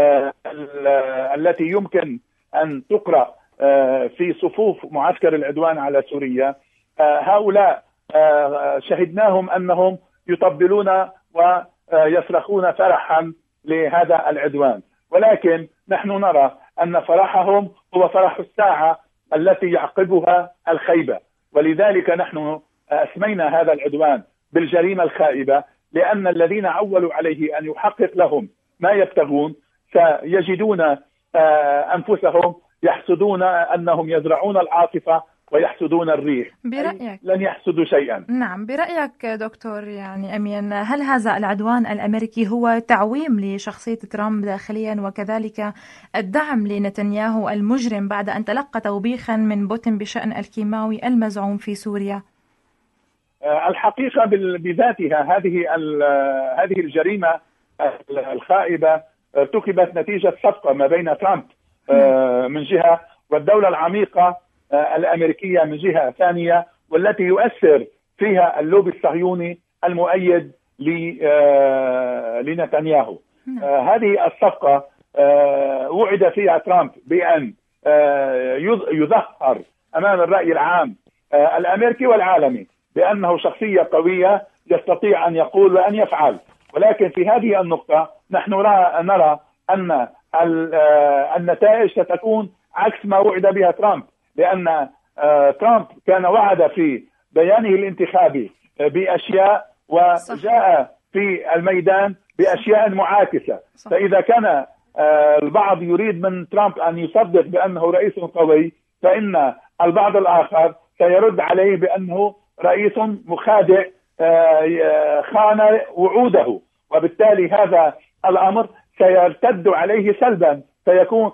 التي يمكن أن تقرأ في صفوف معسكر العدوان على سوريا، هؤلاء شهدناهم أنهم يطبلون ويصرخون فرحا لهذا العدوان، ولكن نحن نرى أن فرحهم هو فرح الساعة التي يعقبها الخيبة. ولذلك نحن أسمينا هذا العدوان بالجريمة الخائبة، لأن الذين عولوا عليه أن يحقق لهم ما يبتغون سيجدون أنفسهم يحسدون أنهم يزرعون العاصفة ويحسدون الريح. برأيك لن يحسدوا شيئا. نعم، برأيك دكتور يعني أمين، هل هذا العدوان الأمريكي هو تعويم لشخصية ترامب داخليا وكذلك الدعم لنتنياهو المجرم بعد أن تلقى توبيخا من بوتين بشأن الكيماوي المزعوم في سوريا؟ الحقيقة بذاتها هذه الجريمة الخائبة ارتكبت نتيجة صفقة ما بين ترامب من جهة والدولة العميقة الأمريكية من جهة ثانية، والتي يؤثر فيها اللوبي الصهيوني المؤيد لنتنياهو. هذه الصفقة وعد فيها ترامب بأن يظهر أمام الرأي العام الأمريكي والعالمي بأنه شخصية قوية يستطيع أن يقول وأن يفعل. ولكن في هذه النقطة نحن نرى أن النتائج ستكون عكس ما وعد بها ترامب، لأن ترامب كان وعد في بيانه الانتخابي بأشياء وجاء في الميدان بأشياء معاكسة. فإذا كان البعض يريد من ترامب أن يصدق بأنه رئيس قوي، فإن البعض الآخر سيرد عليه بأنه رئيس مخادع خان وعوده، وبالتالي هذا الأمر سيرتد عليه سلبا، فيكون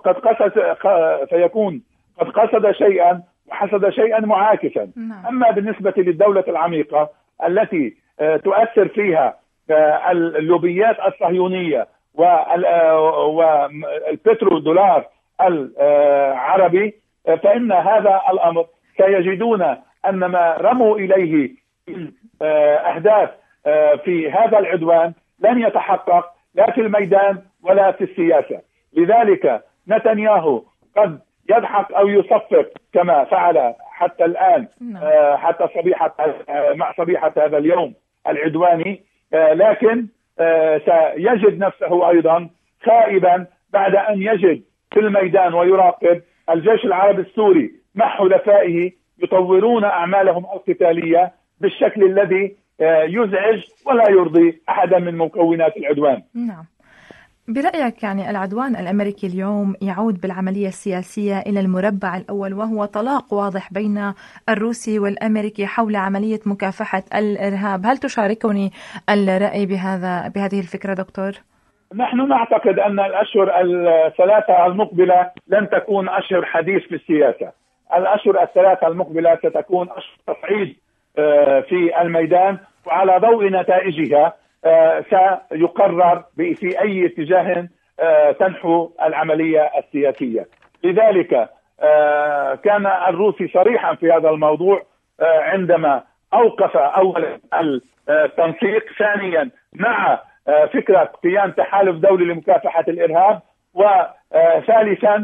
قد قصد شيئا وحسد شيئا معاكسا. أما بالنسبة للدولة العميقة التي تؤثر فيها اللوبيات الصهيونية والبترو دولار العربي، فإن هذا الأمر سيجدون أن ما رموا إليه أهداف في هذا العدوان لن يتحقق لا في الميدان ولا في السياسة. لذلك نتنياهو قد يضحك أو يصفق كما فعل حتى الآن حتى مع صبيحة هذا اليوم العدواني، لكن سيجد نفسه أيضا خائبا بعد أن يجد في الميدان ويراقب الجيش العربي السوري مع حلفائه يطورون أعمالهم القتالية بالشكل الذي يزعج ولا يرضي أحدا من مكونات العدوان. نعم. برأيك يعني العدوان الأمريكي اليوم يعود بالعملية السياسية إلى المربع الأول، وهو طلاق واضح بين الروسي والأمريكي حول عملية مكافحة الإرهاب. هل تشاركني الرأي بهذه الفكرة دكتور؟ نحن نعتقد أن الأشهر الثلاثة المقبلة لن تكون أشهر حديث في السياسة. الأشهر الثلاثة المقبلة ستكون أشهر تصعيد في الميدان، وعلى ضوء نتائجها سيقرر في أي اتجاه تنحو العملية السياسية. لذلك كان الروسي صريحا في هذا الموضوع عندما أوقف أولا التنسيق، ثانيا مع فكرة قيام تحالف دولي لمكافحة الإرهاب، وثالثا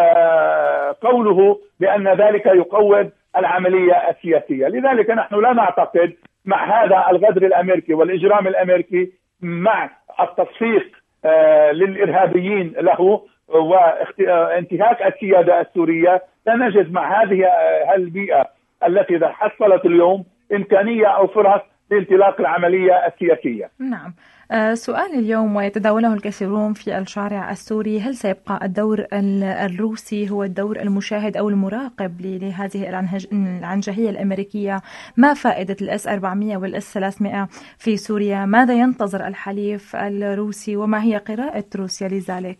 قوله بأن ذلك يقوض العملية السياسية. لذلك نحن لا نعتقد مع هذا الغدر الأمريكي والإجرام الأمريكي مع التصفيق للإرهابيين له وانتهاك السيادة السورية، لا نجد مع هذه البيئة التي حصلت اليوم إمكانية أو فرص لانطلاق العملية السياسية. نعم. سؤال اليوم ويتداوله الكثيرون في الشارع السوري: هل سيبقى الدور الروسي هو الدور المشاهد أو المراقب لهذه العنجهية الأمريكية؟ ما فائدة الS-400 والS-300 في سوريا؟ ماذا ينتظر الحليف الروسي وما هي قراءة روسيا لذلك؟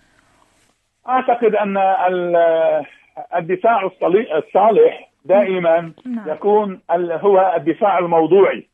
أعتقد أن الدفاع الصالح دائما يكون هو الدفاع الموضوعي.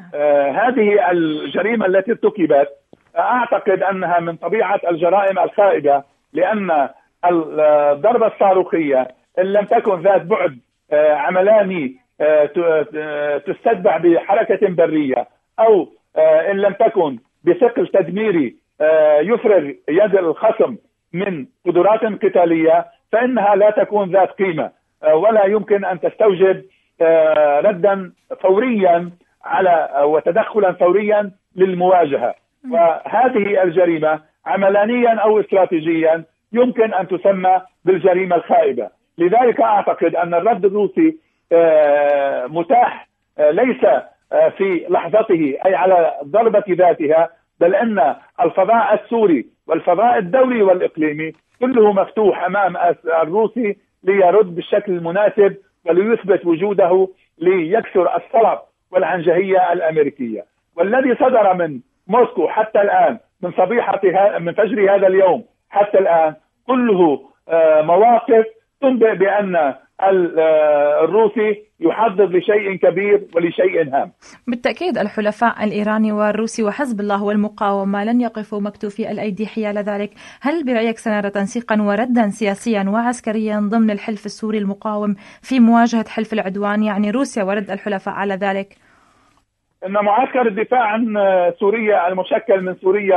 هذه الجريمة التي ارتكبت أعتقد أنها من طبيعة الجرائم الخائبة، لأن الضربة الصاروخية إن لم تكن ذات بعد عملاني تستتبع بحركة برية، أو إن لم تكن بثقل تدميري يفرغ يد الخصم من قدرات قتالية، فإنها لا تكون ذات قيمة، ولا يمكن أن تستوجب ردا فوريا على وتدخلا فوريا للمواجهة. وهذه الجريمة عملانيا أو استراتيجيا يمكن أن تسمى بالجريمة الخائبة. لذلك أعتقد أن الرد الروسي متاح ليس في لحظته أي على الضربة ذاتها، بل أن الفضاء السوري والفضاء الدولي والإقليمي كله مفتوح أمام الروسي ليرد بالشكل المناسب وليثبت وجوده ليكسر الصلب والعنجهية الأمريكية. والذي صدر من موسكو حتى الآن من فجر هذا اليوم حتى الآن كله مواقف تنبئ بأن الروسي يحضر لشيء كبير ولشيء هام. بالتأكيد الحلفاء الإيراني والروسي وحزب الله والمقاومة لن يقفوا مكتوفي الأيدي حيال ذلك. هل برأيك سنرى تنسيقا وردا سياسيا وعسكريا ضمن الحلف السوري المقاوم في مواجهة حلف العدوان، يعني روسيا ورد الحلفاء على ذلك؟ إن معسكر الدفاع عن سوريا المشكل من سوريا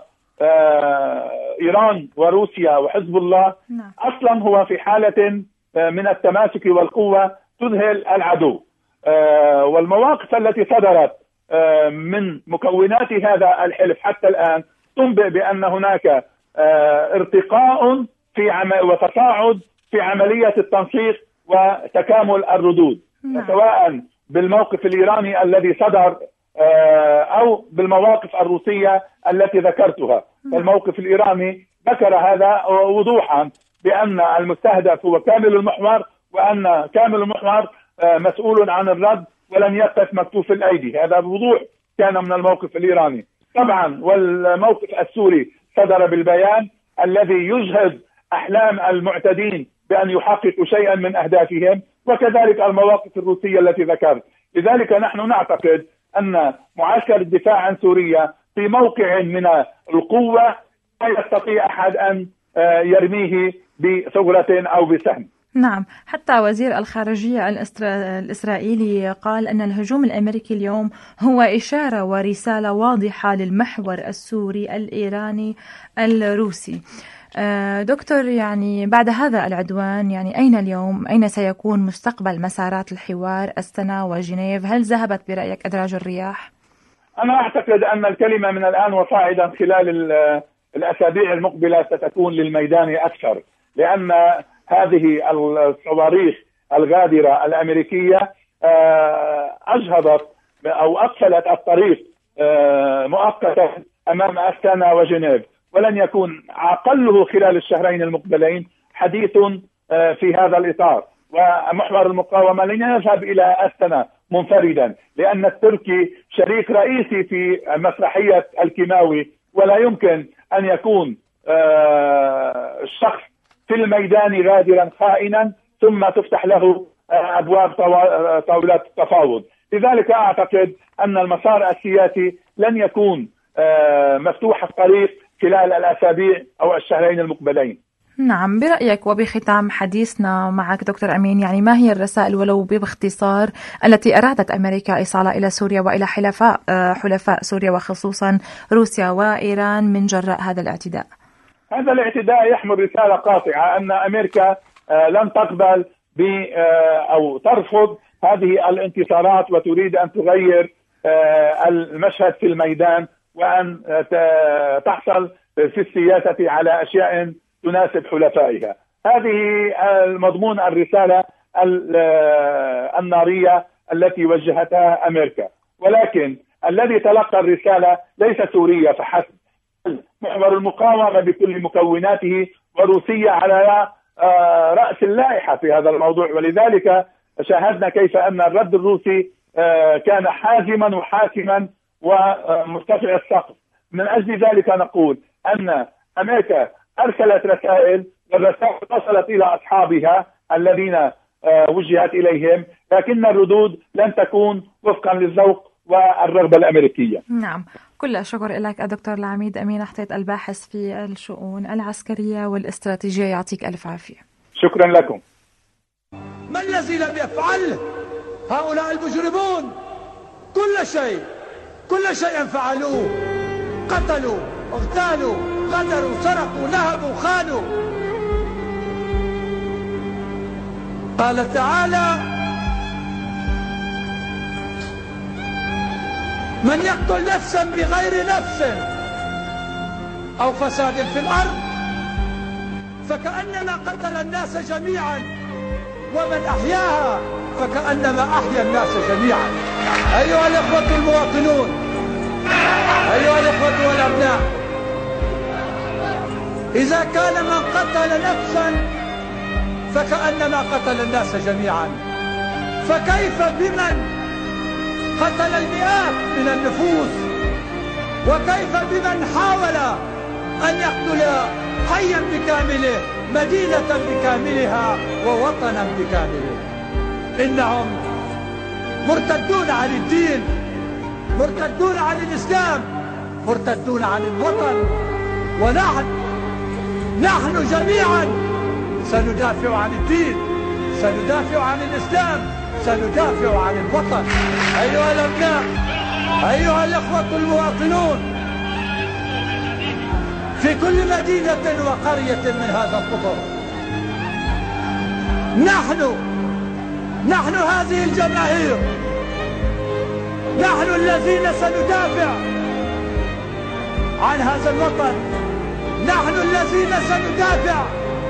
وإيران وروسيا وحزب الله أصلا هو في حالة من التماسك والقوة تذهل العدو، والمواقف التي صدرت من مكونات هذا الحلف حتى الآن تنبئ بأن هناك ارتقاء وتصاعد في عملية التنسيق وتكامل الردود، سواء بالموقف الإيراني الذي صدر أو بالمواقف الروسية التي ذكرتها. الموقف الإيراني ذكر هذا وضوحا بأن المستهدف هو كامل المحور، وأن كامل المحور مسؤول عن الرد ولن يقف مكتوف الأيدي. هذا بوضوح كان من الموقف الإيراني. طبعا والموقف السوري صدر بالبيان الذي يجهد أحلام المعتدين بأن يحققوا شيئا من أهدافهم، وكذلك المواقف الروسية التي ذكرت. لذلك نحن نعتقد أن معسكر الدفاع عن سوريا في موقع من القوة لا يستطيع أحد أن يرميه بثغرة أو بسهم. نعم، حتى وزير الخارجية الإسرائيلي قال أن الهجوم الأمريكي اليوم هو إشارة ورسالة واضحة للمحور السوري الإيراني الروسي. دكتور، يعني بعد هذا العدوان يعني أين سيكون مستقبل مسارات الحوار أستنا وجنيف؟ هل ذهبت برأيك أدراج الرياح؟ أنا أعتقد أن الكلمة من الآن وصاعدا خلال الأسابيع المقبلة ستكون للميدان أكثر، لأن هذه الصواريخ الغادرة الأمريكية أجهضت أو أقفلت الطريق مؤقتا أمام أستنا وجنيف، ولن يكون أقله خلال الشهرين المقبلين حديث في هذا الإطار. ومحور المقاومة لن يذهب إلى أستنا منفردا، لأن التركي شريك رئيسي في مسرحية الكيماوي، ولا يمكن أن يكون الشخص في الميدان غادرا خائنا ثم تفتح له أبواب طاولات التفاوض. لذلك أعتقد أن المسار السياسي لن يكون مفتوح الطريق خلال الأسابيع أو الشهرين المقبلين. نعم، برأيك وبختام حديثنا معك دكتور أمين، يعني ما هي الرسائل ولو باختصار التي أرادت أمريكا إيصالها إلى سوريا وإلى حلفاء سوريا وخصوصا روسيا وإيران من جراء هذا الاعتداء؟ هذا الاعتداء يحمل رسالة قاطعة أن أمريكا لن تقبل أو ترفض هذه الانتصارات وتريد أن تغير المشهد في الميدان، وأن تحصل في السياسة على أشياء تناسب حلفائها. هذه المضمون الرسالة النارية التي وجهتها أمريكا، ولكن الذي تلقى الرسالة ليس سوريا فحسب، محور المقاومة بكل مكوناته وروسيا على رأس اللائحة في هذا الموضوع. ولذلك شاهدنا كيف أن الرد الروسي كان حازما وحاسما ومرتفع السقف. من أجل ذلك نقول أن أمريكا أرسلت رسائل، والرسائل وصلت إلى أصحابها الذين وجهت إليهم، لكن الردود لن تكون وفقا للذوق والرغبة الأمريكية. نعم، كل الشكر لك الدكتور العميد أمين أحتيت، الباحث في الشؤون العسكرية والاستراتيجية، يعطيك ألف عافية. شكرا لكم. ما الذي لم يفعله هؤلاء المجرمون؟ كل شيء فعلوه، قتلوا، اغتالوا، غدروا، سرقوا، نهبوا، خانوا. قال تعالى: من يقتل نفسا بغير نفس أو فساد في الأرض فكأنما قتل الناس جميعا، ومن أحياها فكأنما أحيا الناس جميعا. أيها الإخوة المواطنون، أيها الإخوة والأبناء، إذا كان من قتل نفسا فكأنما قتل الناس جميعا، فكيف بمن قتل المئات من النفوس؟ وكيف بمن حاول أن يقتل حيا بكامله، مدينة بكاملها، ووطنا بكامله؟ إنهم مرتدون عن الدين، مرتدون عن الإسلام، مرتدون عن الوطن. ونحن جميعا سندافع عن الدين، سندافع عن الإسلام، سندافع عن الوطن. أيها الأبناء، أيها الأخوة المواطنون، في كل مدينة وقرية من هذا القطر نحن هذه الجماهير، نحن الذين سندافع عن هذا الوطن، نحن الذين سندافع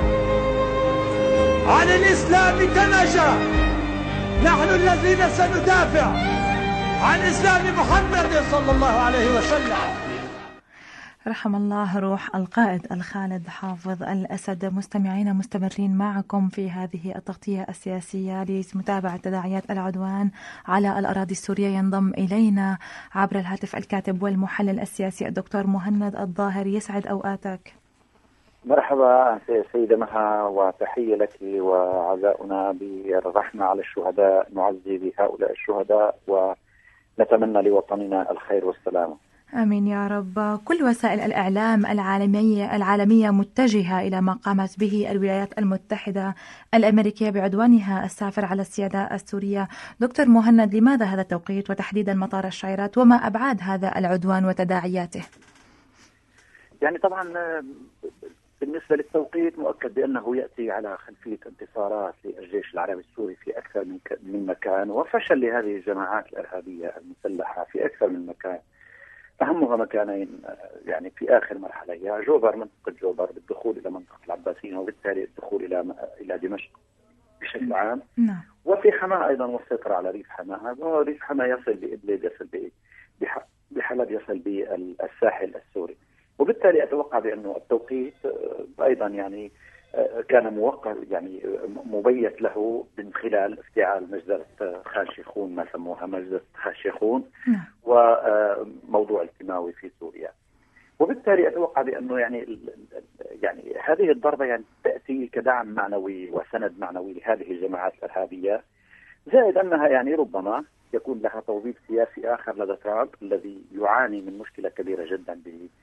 عن الإسلام كما جاء، نحن الذين سندافع عن إسلام محمد صلى الله عليه وسلم. رحم الله روح القائد الخالد حافظ الأسد. مستمعين مستمرين معكم في هذه التغطية السياسية لمتابعة تداعيات العدوان على الأراضي السورية. ينضم إلينا عبر الهاتف الكاتب والمحلل السياسي الدكتور مهند الظاهر. يسعد أوقاتك. مرحبا سيدة مها، وتحية لك وعزاؤنا بالرحمة على الشهداء. نعزي بهؤلاء الشهداء ونتمنى لوطننا الخير والسلامة. آمين يا رب. كل وسائل الإعلام العالمية متجهة إلى ما قامت به الولايات المتحدة الأمريكية بعدوانها السافر على السيادة السورية. دكتور مهند، لماذا هذا التوقيت وتحديدا مطار الشعيرات، وما أبعاد هذا العدوان وتداعياته؟ يعني طبعا بالنسبة للتوقيت مؤكد بأنه يأتي على خلفية انتصارات للجيش العربي السوري في أكثر من مكان، وفشل لهذه الجماعات الإرهابية المسلحة في أكثر من مكان، أهمها مكانين يعني في آخر مرحلة، هي جوبر، منطقة جوبر بالدخول إلى منطقة العباسيين وبالتالي الدخول إلى دمشق بشكل عام. وفي حماة أيضا، والسيطرة على ريف حماة. وريف حماة يصل بإدلب، يصل بحلب، يصل بالساحل السوري. وبالتالي أتوقع بأنه التوقيت أيضا يعني كان موقع، يعني مبيت له من خلال افتعال مجزرة خان شيخون، ما سموها مجزرة خان شيخون، وموضوع الكيماوي في سوريا. وبالتالي أتوقع بأنه يعني هذه الضربة يعني تأتي كدعم معنوي وسند معنوي لهذه الجماعات الإرهابية، زائد أنها يعني ربما يكون لها توظيف سياسي آخر لدى ترامب الذي يعاني من مشكلة كبيرة جدا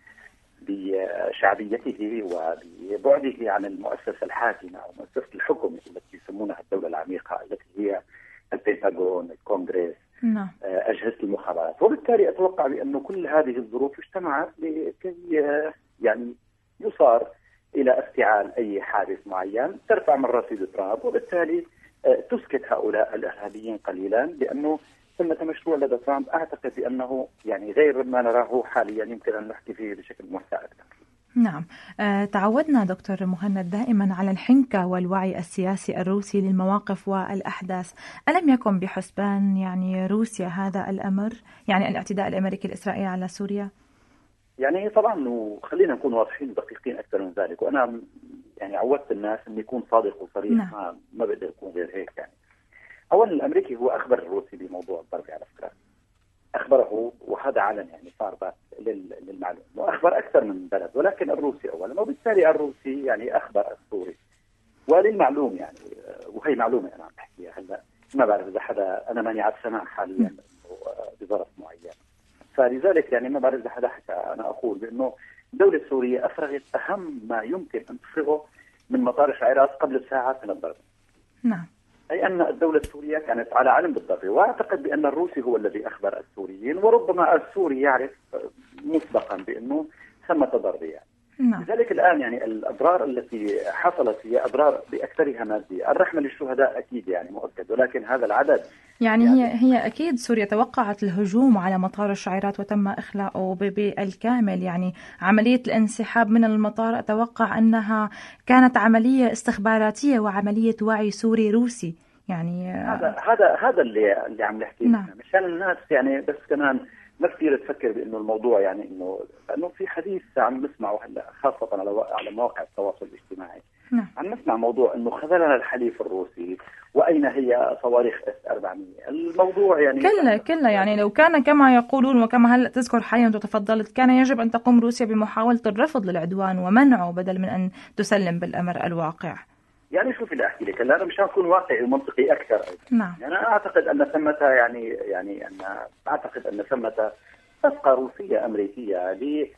بشعبيته وببعده عن المؤسسة الحاكمة أو مؤسسة الحكم التي يسمونها الدولة العميقة، التي هي البنتاغون، الكونغرس، أجهزة المخابرات. وبالتالي أتوقع بأنه كل هذه الظروف اجتمعت لكي يعني يصار إلى افتعال أي حادث معين ترفع من رصيد ترامب، وبالتالي تسكت هؤلاء الإرهابيين قليلا، لأنه ثمة مشروع لدى ترامب أعتقد بأنه يعني غير ما نراه حاليا يمكن أن نحكي فيه بشكل موسع أكثر. نعم، تعودنا دكتور مهند دائما على الحنكة والوعي السياسي الروسي للمواقف والأحداث. ألم يكن بحسبان يعني روسيا هذا الأمر، يعني الاعتداء الأمريكي الإسرائيلي على سوريا؟ يعني طبعا، وخلينا نكون واضحين دقيقين أكثر من ذلك، وأنا يعني عودت الناس أن يكون صادق وصريح. ما بقدر يكون غير هيك. يعني أولا الأمريكي هو أخبر الروسي بموضوع الضرب على فكرة، أخبره، وهذا علن يعني صار بس للمعلوم، وأخبر أكثر من بلد، ولكن الروسي أولا، وبالتالي الروسي يعني أخبر السوري وللمعلوم. يعني وهي معلومة أنا عم بحكيها هلا، ما بعرف إذا حدا، أنا ماني على السماع حاليا بظرف معين، فلذلك يعني ما بعرف إذا حدا حكى. أنا أقول بأنه الدولة السورية أفرغت أهم ما يمكن أن تفرغه من مطار الشعيرات قبل ساعات من الضرب. نعم. أي أن الدولة السورية كانت على علم بالضرر، وأعتقد بأن الروسي هو الذي أخبر السوريين، وربما السوري يعرف مسبقا بأنه ثمة ضرر يعني. لذلك الآن يعني الأضرار التي حصلت هي أضرار بأكثرها مادية. الرحمة للشهداء أكيد يعني مؤكد، ولكن هذا العدد يعني هي أكيد سوريا توقعت الهجوم على مطار الشعيرات وتم إخلاؤه بالكامل. يعني عملية الانسحاب من المطار أتوقع أنها كانت عملية استخباراتية وعملية وعي سوري روسي. يعني هذا اللي عم نحكي مشان الناس يعني، بس كمان ما كثير تفكر بانه الموضوع يعني انه في حديث عم نسمعه هلا خاصه على مواقع التواصل الاجتماعي. عم نسمع موضوع انه خذلنا الحليف الروسي، واين هي صواريخ S-400. الموضوع يعني كلا يعني لو كان كما يقولون وكما هلا تذكر حاليا تفضلت، كان يجب ان تقوم روسيا بمحاوله الرفض للعدوان ومنعه بدل من ان تسلم بالامر الواقع. يعني شوفي اللي احكي لك، انا مشان اكون واقعي ومنطقي اكثر نعم. يعني انا اعتقد ان ثمة اعتقد ان ثمة صفقة روسية امريكية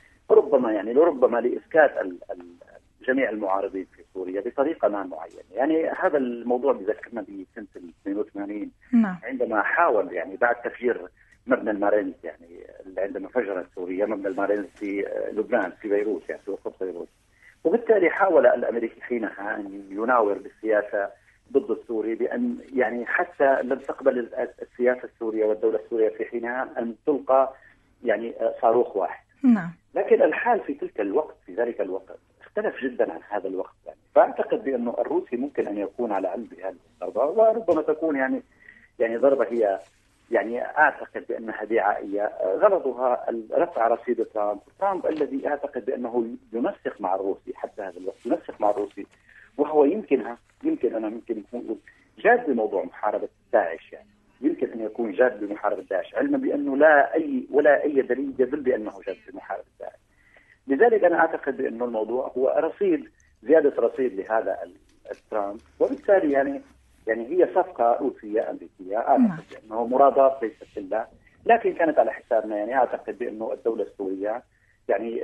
لربما لاسكات جميع المعارضين في سوريا بطريقة ما معينة. يعني هذا الموضوع بذكرنا بسنة 82 عندما حاول يعني بعد تفجير مبنى المارينز، يعني عندما فجرت سوريا مبنى المارينز في لبنان في بيروت، يعني في وسط بيروت، وبالتالي حاول الامريكي حينها ان يناور بالسياسه ضد السوري بان يعني حتى لم تقبل السياسه السوريه والدوله السوريه في حينها ان تلقى يعني صاروخ واحد. لكن الحال في ذلك الوقت اختلف جدا عن هذا الوقت يعني. فاعتقد بانه الروسي ممكن ان يكون على علم بهذه الضربه، وربما تكون يعني ضربه هي يعني اعتقد بانها دعائيه غرضها رفع رصيد ترامب الذي اعتقد بانه ينسق مع الروسي حتى هذا الوقت، ينسق مع الروسي، وهو يمكن يكون جاد بموضوع محاربه داعش. يعني يمكن ان يكون جاد بمحاربه داعش، علما بانه ولا اي دليل يدل بانه جاد بمحاربه داعش. لذلك انا اعتقد بانه الموضوع هو زياده رصيد لهذا ترامب، وبالتالي يعني هي صفقة روسية أمريكية. أعتقد بأنه مرادات ليست إلا، لكن كانت على حسابنا. يعني أعتقد بأنه الدولة السورية يعني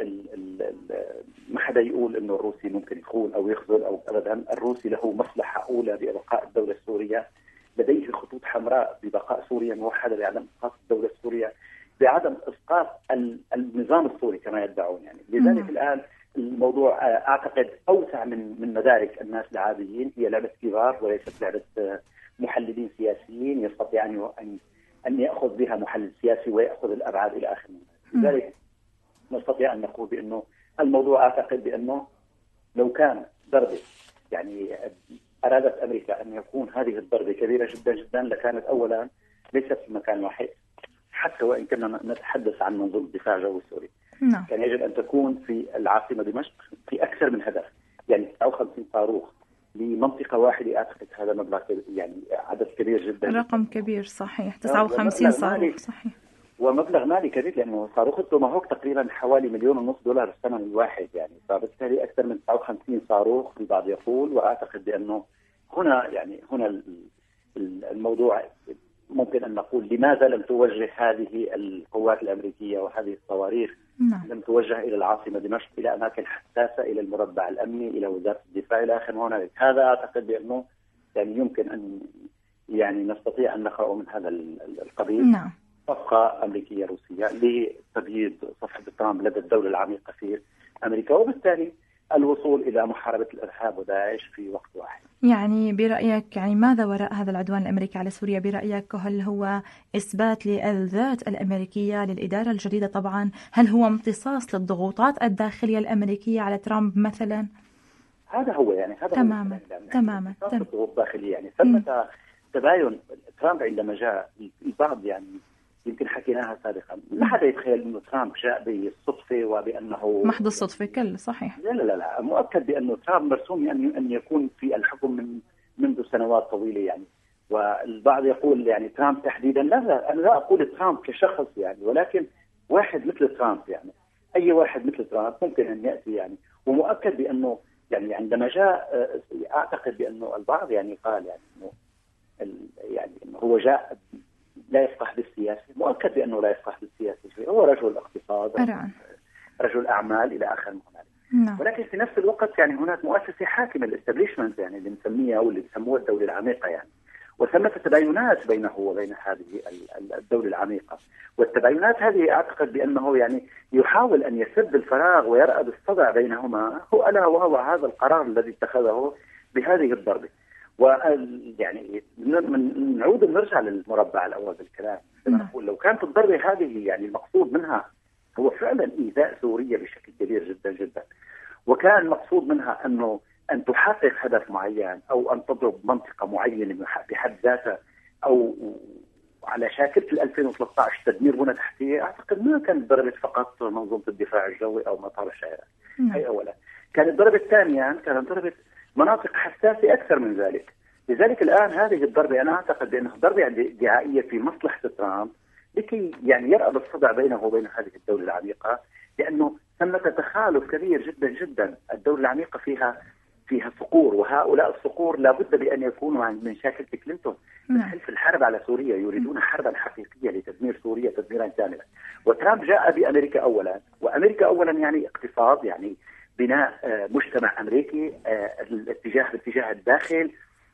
ما حدا يقول أنه الروسي ممكن يخون أو يخذل أو أبدا. الروسي له مصلحة أولى ببقاء الدولة السورية، لديه خطوط حمراء ببقاء سوريا موحدة بعدم إسقاط الدولة السورية، بعدم إسقاط النظام السوري كما يدعون يعني. لذلك الآن الموضوع اعتقد اوسع من مدارك الناس العاديين، هي لعبه كبار وليست لعبه محللين سياسيين يستطيع ان ياخذ بها محلل سياسي وياخذ الابعاد الى اخره. لذلك نستطيع ان نقول بانه الموضوع اعتقد بانه لو كان ضربه يعني ارادت امريكا ان يكون هذه الضربه كبيره جدا جدا، لكانت اولا ليست في مكان واحد، حتى وان كنا نتحدث عن منظومه الدفاع الجوي السوري. كان يجب أن تكون في العاصمة دمشق في أكثر من هدف، يعني 59 صاروخ لمنطقة واحدة. أعتقد هذا مبلغ يعني عدد كبير جدا، رقم كبير صحيح. 59 صاروخ صحيح، ومبلغ مالي كبير، لأنه صاروخ التوماهوك تقريبا حوالي $1.5 الثمن الواحد يعني. فبالتالي أكثر من 59 صاروخ البعض يقول. وأعتقد بأنه هنا الموضوع ممكن أن نقول لماذا لم توجه هذه القوات الأمريكية وهذه الصواريخ لم توجه إلى العاصمة دمشق، إلى أماكن حساسة، إلى المربع الأمني، إلى وزارة الدفاع إلى آخره هنالك. هذا أعتقد بأنه يعني يمكن أن يعني نستطيع أن نقرأ من هذا القبيل صفقة أمريكية روسية لتبييض صفحة ترامب لدى الدولة العميقة في أمريكا، وبالتالي الوصول إلى محاربة الإرهاب وداعش في وقت واحد. يعني برأيك يعني ماذا وراء هذا العدوان الأمريكي على سوريا؟ برأيك هل هو إثبات للذات الأمريكية للإدارة الجديدة طبعا؟ هل هو امتصاص للضغوطات الداخلية الأمريكية على ترامب مثلا؟ هذا هو يعني هذا تماما تماما الضغوط الداخلية يعني. ثمة تباين ترامب عندما جاء البعض يعني يمكن حكيناها سابقا، ما حدا يتخيل انه ترامب جاء بالصدفه وبانه محض الصدفه. كل صحيح. لا مؤكد بانه ترامب مرسوم ان يكون في الحكم منذ سنوات طويله يعني. والبعض يقول يعني ترامب تحديدا، لا انا لا اقول ترامب كشخص يعني، ولكن واحد مثل ترامب يعني. اي واحد مثل ترامب ممكن ان ياتي يعني. ومؤكد بانه يعني عندما جاء اعتقد بانه البعض يعني قال يعني انه انه هو جاء لا يفقه بالسياسة. مؤكد بأنه لا يفقه بالسياسة، هو رجل اقتصاد، رجل أعمال إلى آخر هنالك. ولكن في نفس الوقت يعني هناك مؤسسة حاكمة، الاستابليشمنت يعني اللي نسميها أو اللي بيسموها الدولة العميقة يعني. وثمة تباينات بينه وبين هذه الدولة العميقة. والتباينات هذه أعتقد بأنه يعني يحاول أن يسد الفراغ ويرأب الصدع بينهما، وهو هذا القرار الذي اتخذه بهذه الضربة. ويعني نعود ونرجع للمربع الأول بالكلام. نقول لو كانت الضربة هذه يعني المقصود منها هو فعلا إيذاء سوريا بشكل كبير جدا جدا، وكان مقصود منها أن تحقق هدف معين أو أن تضرب منطقة معينة بحد ذاتها، أو على شاكلة 2013 تدمير بنى تحتية، أعتقد ما كانت ضربة فقط منظومة الدفاع الجوي أو مطار الشاعرات. هي أولا. كانت الضربة الثانية كانت ضربة مناطق حساسة أكثر من ذلك. لذلك الآن هذه الضربة أنا أعتقد بأنها ضربة دعائية في مصلحة ترامب لكي يعني يرأب الصدع بينه وبين هذه الدولة العميقة، لأنه ثمة تخالف كبير جدا جدا. الدولة العميقة فيها صقور، وهؤلاء الصقور لابد بأن يكونوا من شاكلة كلينتون. حلف الحرب على سوريا، يريدون حربا حقيقية لتدمير سوريا تدميرا كاملا. وترامب جاء بأمريكا أولا، وأمريكا أولا يعني اقتصاد، يعني بناء مجتمع أمريكي، باتجاه الداخل،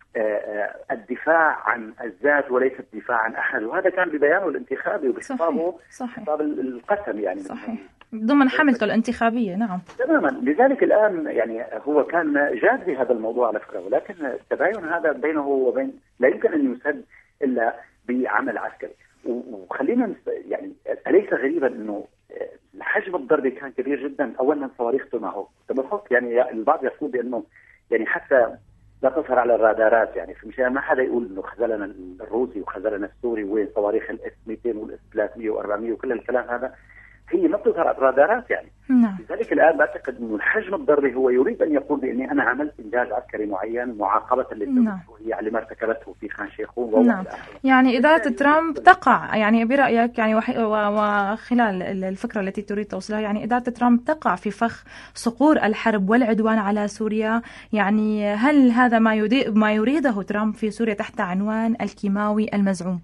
الدفاع عن الذات وليس الدفاع عن أحد. وهذا كان ببيانه الانتخابي وبخطابه خطاب القسم يعني صحيح. ضمن حملته الانتخابية. نعم تماما. لذلك الآن يعني هو كان جاد بهذا الموضوع على فكرة، ولكن التباين هذا بينه وبين لا يمكن أن يسد إلا بعمل عسكري. وخلينا يعني أليس غريبا أنه حجم الضربة كان كبير جدا. أولا صواريخ توماهوك، يعني البعض يقول بأنه يعني حتى لا تظهر على الرادارات، يعني مشان ما حدا يقول انه خذلنا الروسي وخذلنا السوري وين صواريخ الاس 200 والاس 300 و400 وكل الكلام هذا، هي ما بتظهر على الرادارات يعني. لذلك الان بعتقد انه الحجم الضربي هو يريد ان يقول باني انا عملت انجاز عسكري معين معاقبه للدوله السوريه على ما ارتكبته في خان شيخون. يعني اداره ترامب تقع يعني برايك يعني وخلال الفكره التي تريد توصيلها، يعني اداره ترامب تقع في فخ صقور الحرب والعدوان على سوريا. يعني هل هذا ما يريده ترامب في سوريا تحت عنوان الكيماوي المزعوم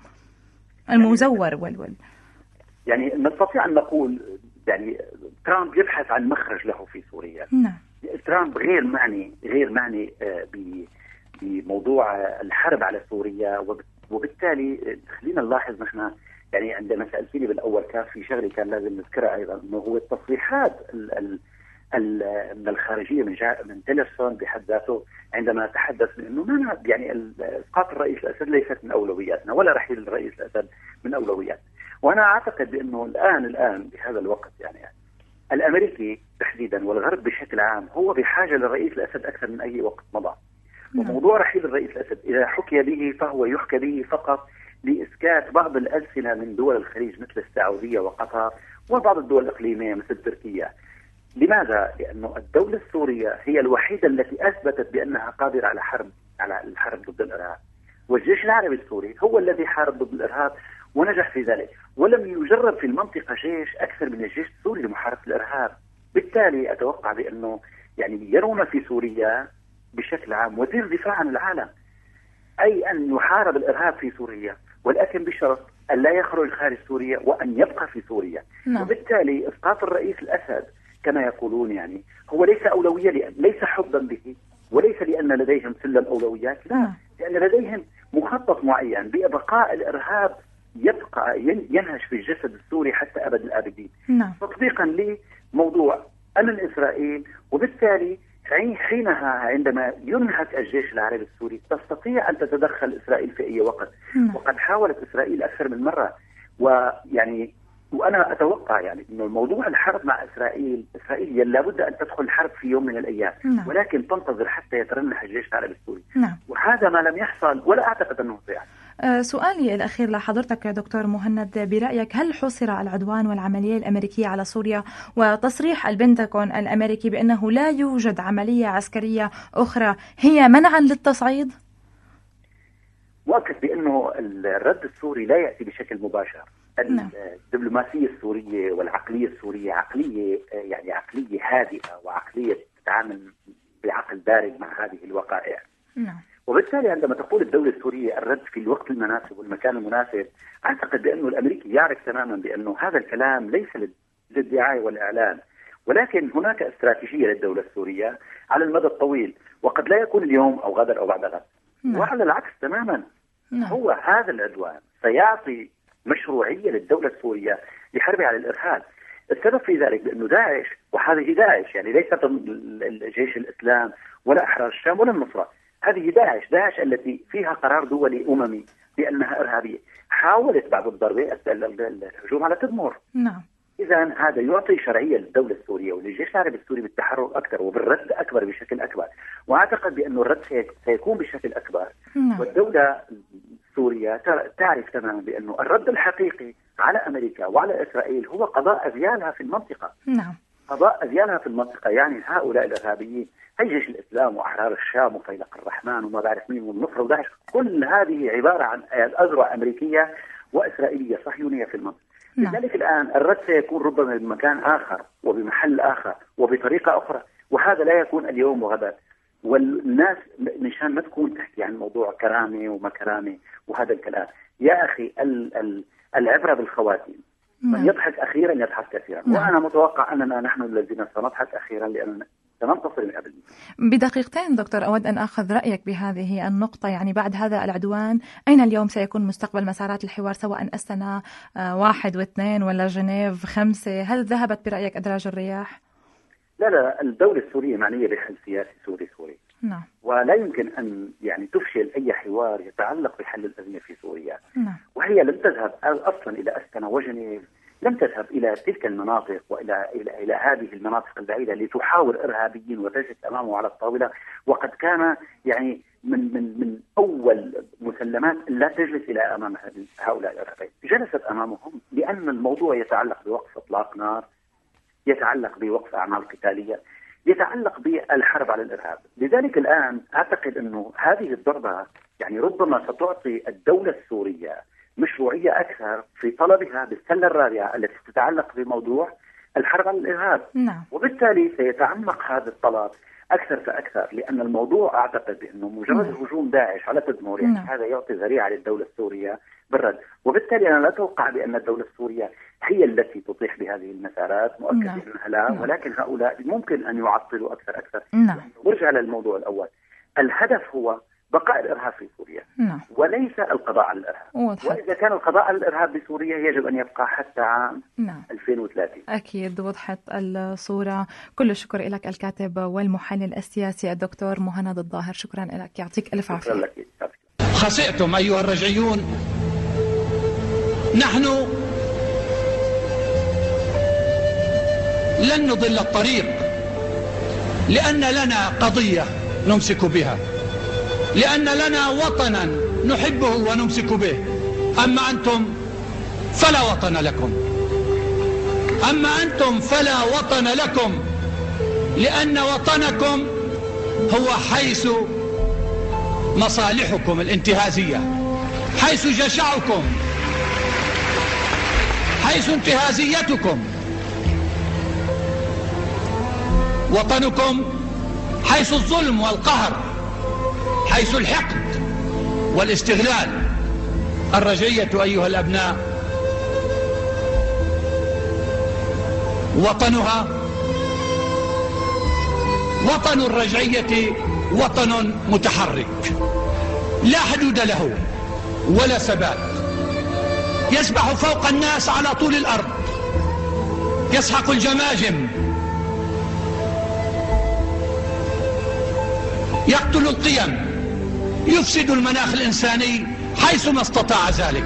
المزور يعني نستطيع ان نقول يعني ترامب يبحث عن مخرج له في سوريا. ترامب غير معني بموضوع الحرب على سوريا، وبالتالي خلينا نلاحظ نحن يعني عندما سألتني بالأول كان في شغلة كان لازم نذكرها أيضا، أنه هو التصريحات من الخارجية من تيلرسون بحد ذاته عندما تحدث أنه ما يعني إسقاط الرئيس الأسد ليست من أولوياتنا ولا رحيل الرئيس الأسد من أولوياتنا. وأنا أعتقد بأنه الآن بهذا الوقت يعني الأمريكي تحديدا والغرب بشكل عام هو بحاجة للرئيس الأسد أكثر من أي وقت مضى. وموضوع رحيل الرئيس الأسد إذا حكي به فهو يحكى به فقط لإسكات بعض الألسنة من دول الخليج مثل السعودية وقطر وبعض الدول الإقليمية مثل تركيا. لماذا؟ لأنه الدولة السورية هي الوحيدة التي أثبتت بأنها قادرة على الحرب ضد الإرهاب، والجيش العربي السوري هو الذي حارب ضد الإرهاب ونجح في ذلك، ولم يجرب في المنطقة جيش أكثر من الجيش السوري لمحاربة الإرهاب. بالتالي أتوقع بأنه يعني يرون في سوريا بشكل عام وزير دفاع عن العالم، أي أن يحارب الإرهاب في سوريا، ولكن بشرط أن لا يخرج خارج سوريا وأن يبقى في سوريا. وبالتالي إسقاط الرئيس الأسد كما يقولون يعني هو ليس أولوية، ليس حبا به وليس لأن لديهم سلم أولويات، لا، لأن لديهم مخطط معين بإبقاء الإرهاب يبقى ينهش في الجسد السوري حتى أبد الآبدين، تطبيقا لموضوع أمن إسرائيل. وبالتالي حينها عندما ينهك الجيش العربي السوري تستطيع أن تتدخل إسرائيل في أي وقت. وقد حاولت إسرائيل أكثر من مرة، وأنا أتوقع يعني إنه الموضوع الحرب مع إسرائيل لابد أن تدخل الحرب في يوم من الأيام، ولكن تنتظر حتى يترنح الجيش العربي السوري. وهذا ما لم يحصل ولا أعتقد أنه سيحصل. سؤالي الأخير لحضرتك يا دكتور مهند، برأيك هل حصر العدوان والعملية الأمريكية على سوريا وتصريح البنتاغون الأمريكي بأنه لا يوجد عملية عسكرية أخرى هي منعا للتصعيد؟ مؤكد بأنه الرد السوري لا يأتي بشكل مباشر. الدبلوماسية السورية والعقلية السورية عقلية هادئة وعقلية تتعامل بعقل بارد مع هذه الوقائع. وبالتالي عندما تقول الدولة السورية الرد في الوقت المناسب والمكان المناسب، أعتقد بأنه الأمريكي يعرف تماما بأنه هذا الكلام ليس للدعاية والإعلان، ولكن هناك استراتيجية للدولة السورية على المدى الطويل، وقد لا يكون اليوم أو غدا أو بعد غد. وعلى العكس تماما هو هذا العدوان سيعطي مشروعية للدولة السورية لحربها على الإرهاب. السبب في ذلك بأنه داعش، وهذه داعش يعني ليست الجيش الإسلام ولا أحرار الشام ولا النصرة، هذه داعش التي فيها قرار دولي أممي بأنها إرهابية، حاولت بعد الضربة الهجوم على تدمر. نعم. إذا هذا يعطي شرعية للدولة السورية وللجيش العربي السوري بالتحرر أكثر وبالرد أكبر بشكل أكبر، وأعتقد بأن الرد سيكون بشكل أكبر. والدولة السورية تعرف تماما بأنه الرد الحقيقي على أمريكا وعلى إسرائيل هو قضاء أذيالها في المنطقة. نعم. قضاء أذيالها في المنطقة يعني هؤلاء الإرهابيين، هي جيش الإسلام وأحرار الشام وفيلق الرحمن وما بعرف مين والنصرة وداعش، كل هذه عبارة عن أذرع أمريكية وإسرائيلية صهيونية في المنطقة. لذلك الآن الرد سيكون ربما بمكان آخر وبمحل آخر وبطريقة أخرى، وهذا لا يكون اليوم وغدا. والناس مشان ما تكون تحكي عن موضوع كرامة وما كرامة وهذا الكلام، يا أخي العبرة بالخواتيم. من يضحك أخيرا يضحك كثيرا. وأنا متوقع أننا نحن الذين سنضحك أخيرا لأننا سننتصر من قبل. بدقيقتين دكتور، أود أن أخذ رأيك بهذه النقطة. يعني بعد هذا العدوان أين اليوم سيكون مستقبل مسارات الحوار، سواء أستنا 1 و2 ولا جنيف 5؟ هل ذهبت برأيك أدراج الرياح؟ لا، الدولة السورية معنية بحل سياسي سوري. نعم. ولا يمكن أن يعني تفشل أي حوار يتعلق بحل الأزمة في سوريا. نعم. وهي لم تذهب أصلا إلى أستنا وجنيف، لم تذهب إلى تلك المناطق وإلى هذه المناطق البعيدة لتحاور إرهابيين وتجلس أمامه على الطاولة، وقد كان يعني من أول مسلمات لا تجلس إلى أمام هؤلاء الإرهابيين. جلست أمامهم لأن الموضوع يتعلق بوقف إطلاق نار، يتعلق بوقف أعمال قتالية، يتعلق بالحرب على الإرهاب. لذلك الآن أعتقد أنه هذه الضربة يعني ربما ستعطي الدولة السورية مشروعية أكثر في طلبها بالسلة الرابعة التي تتعلق بموضوع الحرب على الإرهاب. نعم. وبالتالي سيتعمق هذا الطلب أكثر فأكثر، لأن الموضوع أعتقد بأنه مجرد هجوم داعش على تدمر يعني هذا يعطي ذريعة للدولة السورية بالرد. وبالتالي أنا لا أتوقع بأن الدولة السورية هي التي تطيح بهذه المسارات، مؤكد أنها لا، ولكن هؤلاء ممكن أن يعطلوا أكثر. نرجع للموضوع الأول، الهدف هو بقاء الإرهاب في سوريا وليس القضاء على الإرهاب. وإذا كان القضاء على الإرهاب بسوريا يجب أن يبقى حتى عام 2030. أكيد وضحت الصورة. كل الشكر لك الكاتب والمحلل السياسي الدكتور مهند الظاهر، شكرا لك، يعطيك ألف عافية. خسئتم أيها الرجعيون، نحن لن نضل الطريق، لأن لنا قضية نمسك بها، لأن لنا وطنا نحبه ونمسك به. أما أنتم فلا وطن لكم، أما أنتم فلا وطن لكم، لأن وطنكم هو حيث مصالحكم الانتهازية، حيث جشعكم، حيث انتهازيتكم. وطنكم حيث الظلم والقهر، حيث الحقد والاستغلال. الرجعية أيها الأبناء وطنها، وطن الرجعية وطن متحرك لا حدود له ولا ثبات، يسبح فوق الناس على طول الأرض، يسحق الجماجم، يقتل القيم، يفسد المناخ الإنساني حيثما استطاع ذلك.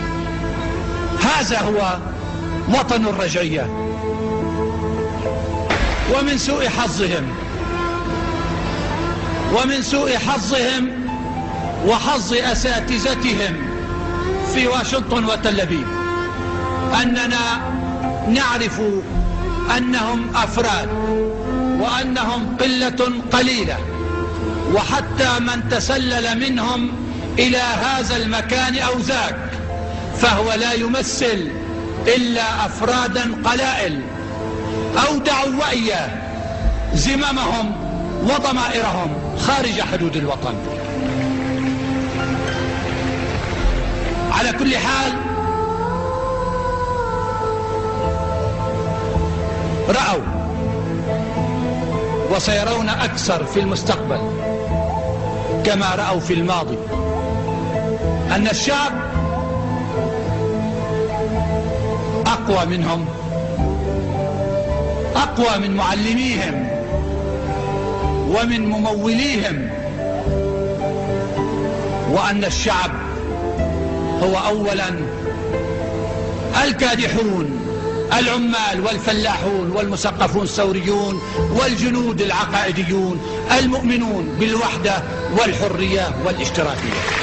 هذا هو وطن الرجعية. ومن سوء حظهم وحظ أساتذتهم في واشنطن وتل أبيب أننا نعرف أنهم أفراد وأنهم قلة قليلة، وحتى من تسلل منهم إلى هذا المكان أو ذاك فهو لا يمثل إلا أفرادا قلائل أودعوا وإياه زمامهم وضمائرهم خارج حدود الوطن. على كل حال رأوا وسيرون أكثر في المستقبل كما رأوا في الماضي. أن الشعب أقوى منهم، أقوى من معلميهم ومن مموليهم، وأن الشعب هو أولا الكادحون العمال والفلاحون والمثقفون الثوريون والجنود العقائديون المؤمنون بالوحدة والحرية والاشتراكية.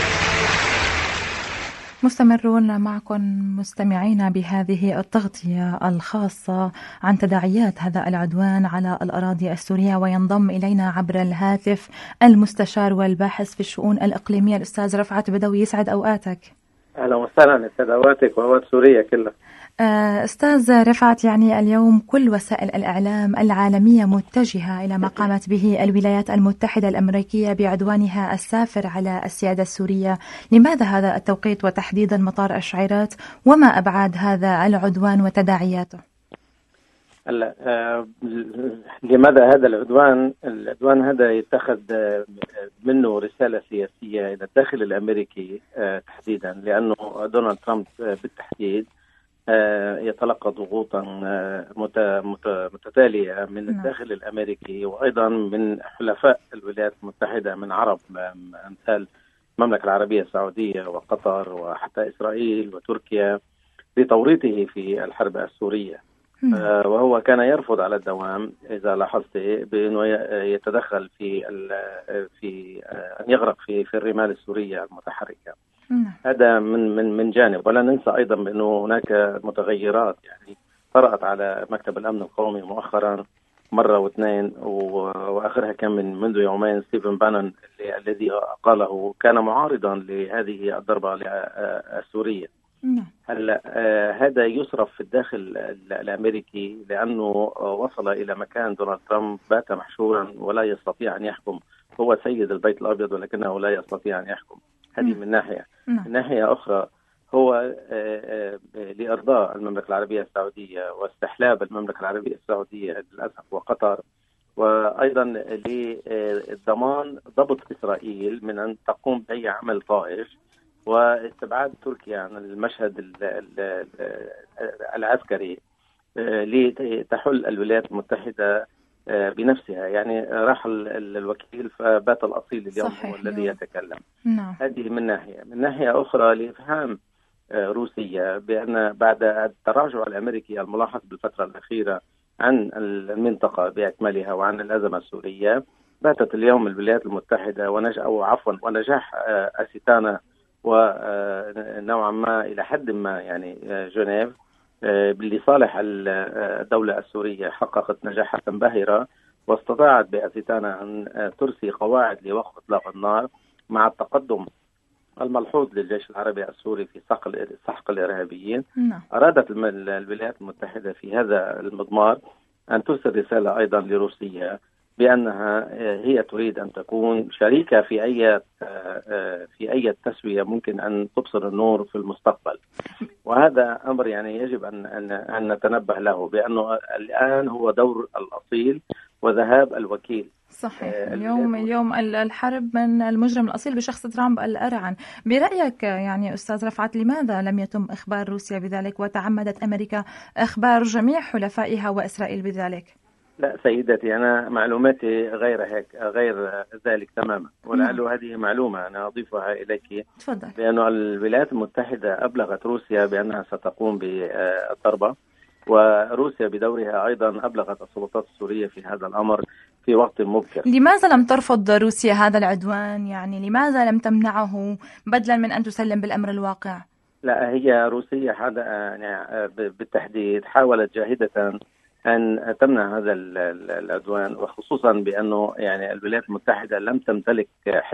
مستمرون معكم مستمعين بهذه التغطية الخاصة عن تداعيات هذا العدوان على الأراضي السورية، وينضم إلينا عبر الهاتف المستشار والباحث في الشؤون الإقليمية الأستاذ رفعت بدوي. يسعد أوقاتك. أهلا وسهلا، يسعد أوقاتك وأوقات سوريا كلها. أستاذ رفعت، يعني اليوم كل وسائل الإعلام العالمية متجهة إلى ما قامت به الولايات المتحدة الأمريكية بعدوانها السافر على السيادة السورية. لماذا هذا التوقيت وتحديدا مطار الشعيرات؟ وما أبعاد هذا العدوان وتداعياته؟ لماذا هذا العدوان؟ العدوان هذا يتخذ منه رسالة سياسية إلى الداخل الأمريكي تحديدا، لأنه دونالد ترامب بالتحديد يتلقى ضغوطا متتالية من الداخل الأمريكي وأيضا من حلفاء الولايات المتحدة من عرب أمثال المملكة العربية السعودية وقطر وحتى إسرائيل وتركيا لتوريطه في الحرب السورية. وهو كان يرفض على الدوام إذا لاحظت بأنه يتدخل في أن يغرق في الرمال السورية المتحركة. هذا من جانب. ولا ننسى أيضا بأنه هناك متغيرات يعني طرأت على مكتب الأمن القومي مؤخرا مرة واثنين، وآخرها كان منذ يومين ستيفن بانون الذي قاله كان معارضا لهذه الضربة السورية. هلا هذا يصرف في الداخل الأمريكي لأنه وصل إلى مكان دونالد ترامب بات محشورا ولا يستطيع أن يحكم. هو سيد البيت الأبيض ولكنه لا يستطيع أن يحكم. هذه من ناحية. من ناحية أخرى هو لإرضاء المملكة العربية السعودية واستحلاب المملكة العربية السعودية للأسف وقطر، وأيضا لضمان ضبط إسرائيل من أن تقوم بأي عمل طائش، واستبعاد تركيا عن المشهد العسكري لتحل الولايات المتحدة بنفسها. يعني راح الوكيل فبات الأصيل اليوم هو الذي يتكلم. هذه من ناحية. من ناحية أخرى لإفهام روسيا بأن بعد التراجع الأمريكي الملاحظ بالفترة الأخيرة عن المنطقة بأكملها وعن الأزمة السورية، باتت اليوم الولايات المتحدة ونجاح أسيتانا ونوعا ما إلى حد ما يعني جنيف لصالح الدولة السورية حققت نجاحات باهرة، واستطاعت بأسيتانا أن ترسي قواعد لوقف إطلاق النار مع التقدم الملحوظ للجيش العربي السوري في سحق الإرهابيين. أرادت الولايات المتحدة في هذا المضمار أن ترسل رسالة أيضا لروسيا بأنها هي تريد أن تكون شريكة في أي تسوية ممكن أن تبصر النور في المستقبل. وهذا أمر يعني يجب أن نتنبه له، بأنه الآن هو دور الأصيل وذهاب الوكيل. صحيح. اليوم الحرب من المجرم الأصيل بشخص ترامب الأرعن. برأيك يعني أستاذ رفعت، لماذا لم يتم إخبار روسيا بذلك وتعمدت أمريكا إخبار جميع حلفائها وإسرائيل بذلك؟ لا سيدتي، أنا معلوماتي غير ذلك تماما، ولعل هذه معلومة أنا أضيفها إليك. تفضل. بأن الولايات المتحدة أبلغت روسيا بأنها ستقوم بالضربة، وروسيا بدورها أيضا أبلغت السلطات السورية في هذا الأمر في وقت مبكر. لماذا لم ترفض روسيا هذا العدوان؟ يعني لماذا لم تمنعه بدلا من أن تسلم بالأمر الواقع؟ لا، هي روسيا يعني بالتحديد حاولت جاهدة أن تمنع هذا العدوان، وخصوصا بأنه يعني الولايات المتحدة لم تمتلك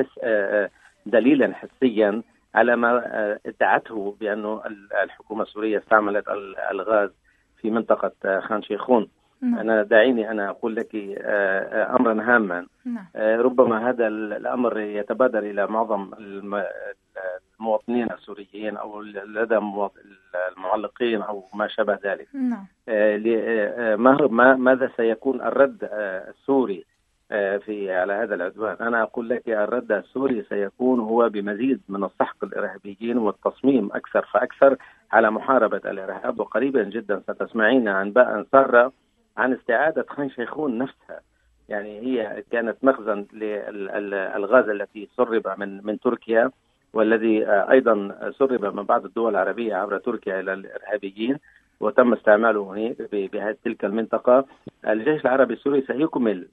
دليلا حسيا على ما ادعته بأنه الحكومة السورية استعملت الغاز في منطقة خان شيخون. دعيني أنا أقول لك أمرا هاما. ربما هذا الأمر يتبادر إلى معظم المواطنين السوريين أو لدى المعلقين أو ما شابه ذلك. ماذا سيكون الرد السوري على هذا العدوان. أنا أقول لك الرد السوري سيكون هو بمزيد من السحق الإرهابيين والتصميم أكثر فأكثر على محاربة الإرهاب. وقريبا جدا ستسمعين أنباء سارة عن استعادة خان شيخون نفسها. يعني هي كانت مخزن للغاز التي سرب من تركيا، والذي أيضا سرب من بعض الدول العربية عبر تركيا إلى الإرهابيين، وتم استعماله هناك بهذه تلك المنطقة. الجيش العربي السوري سيكمل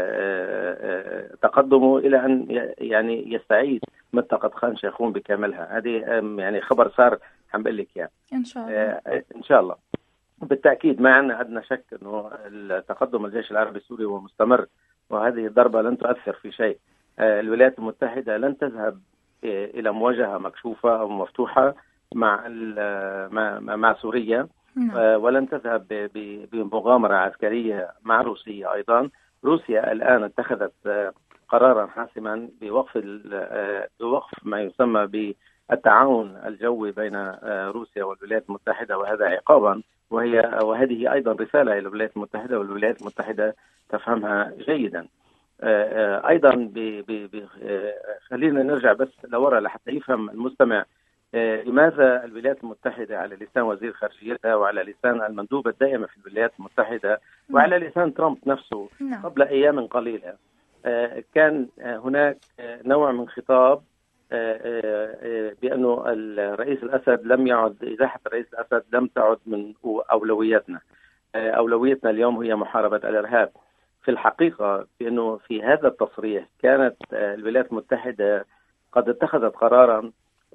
تقدمه إلى أن يعني يستعيد منطقة خان شيخون بكاملها. هذه يعني خبر صار عم بقول لك يعني إن شاء الله. إن شاء الله بالتأكيد ما عندنا أدنى شك أنه التقدم الجيش العربي السوري هو مستمر، وهذه الضربة لن تؤثر في شيء. الولايات المتحدة لن تذهب إلى مواجهة مكشوفة أو مفتوحة مع سوريا، ولن تذهب بمغامرة عسكرية مع روسيا. أيضا روسيا الآن اتخذت قرارا حاسما بوقف ما يسمى بالتعاون الجوي بين روسيا والولايات المتحدة، وهذا عقابا، وهذه أيضا رسالة إلى الولايات المتحدة، والولايات المتحدة تفهمها جيدا. أيضا خلينا نرجع بس لورا لحتى يفهم المستمع لماذا الولايات المتحدة على لسان وزير خارجيتها وعلى لسان المندوبة الدائمة في الولايات المتحدة وعلى لسان ترامب نفسه قبل أيام قليلة كان هناك نوع من خطاب بأنه الرئيس الأسد لم يعد، إزاحة الرئيس الأسد لم تعد من أولوياتنا. أولويتنا اليوم هي محاربة الإرهاب. في الحقيقة بأنه في هذا التصريح كانت الولايات المتحدة قد اتخذت قرارا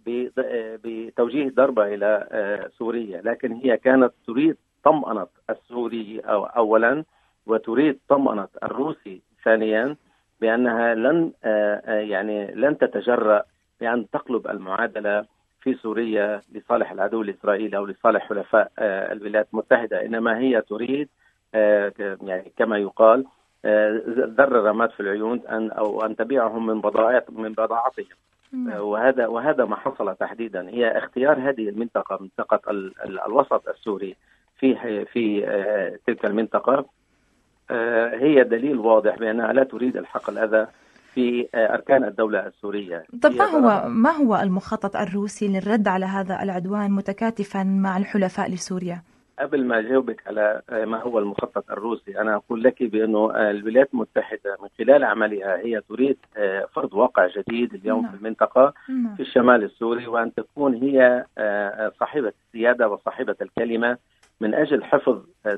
بتوجيه ضربة إلى سوريا، لكن هي كانت تريد طمأنة السوري أولا، وتريد طمأنة الروسي ثانيا، بأنها لن تتجرأ بأن تقلب المعادلة في سوريا لصالح العدو الإسرائيلي أو لصالح حلفاء الولايات المتحدة، إنما هي تريد يعني كما يقال ذر الرماد في العيون أن تبيعهم من بضاعتهم. وهذا ما حصل تحديدا. هي اختيار هذه المنطقة، منطقة الوسط السوري في تلك المنطقة، هي دليل واضح بأنها لا تريد الحق الأذى في أركان الدولة السورية. طب ما هو المخطط الروسي للرد على هذا العدوان متكاتفا مع الحلفاء لسوريا؟ قبل ما أجاوبك على ما هو المخطط الروسي، أنا أقول لك بأنه الولايات المتحدة من خلال عملها هي تريد فرض واقع جديد اليوم في المنطقة في الشمال السوري، وأن تكون هي صاحبة السيادة وصاحبة الكلمة من أجل حفظ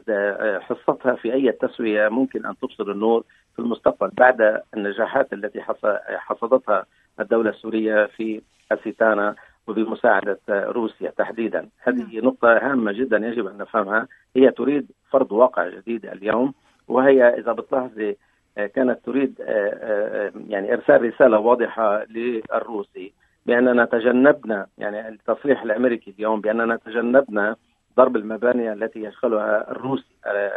حصتها في أي تسوية ممكن أن تبصر النور في المستقبل بعد النجاحات التي حصدتها الدولة السورية في الستانة وبمساعدة روسيا تحديدا. هذه نقطة هامة جدا يجب أن نفهمها. هي تريد فرض واقع جديد اليوم، وهي إذا بتلاحظي كانت تريد يعني إرسال رسالة واضحة للروسي بأننا تجنبنا، يعني التصريح الأمريكي اليوم بأننا تجنبنا ضرب المباني التي يشغلها الروس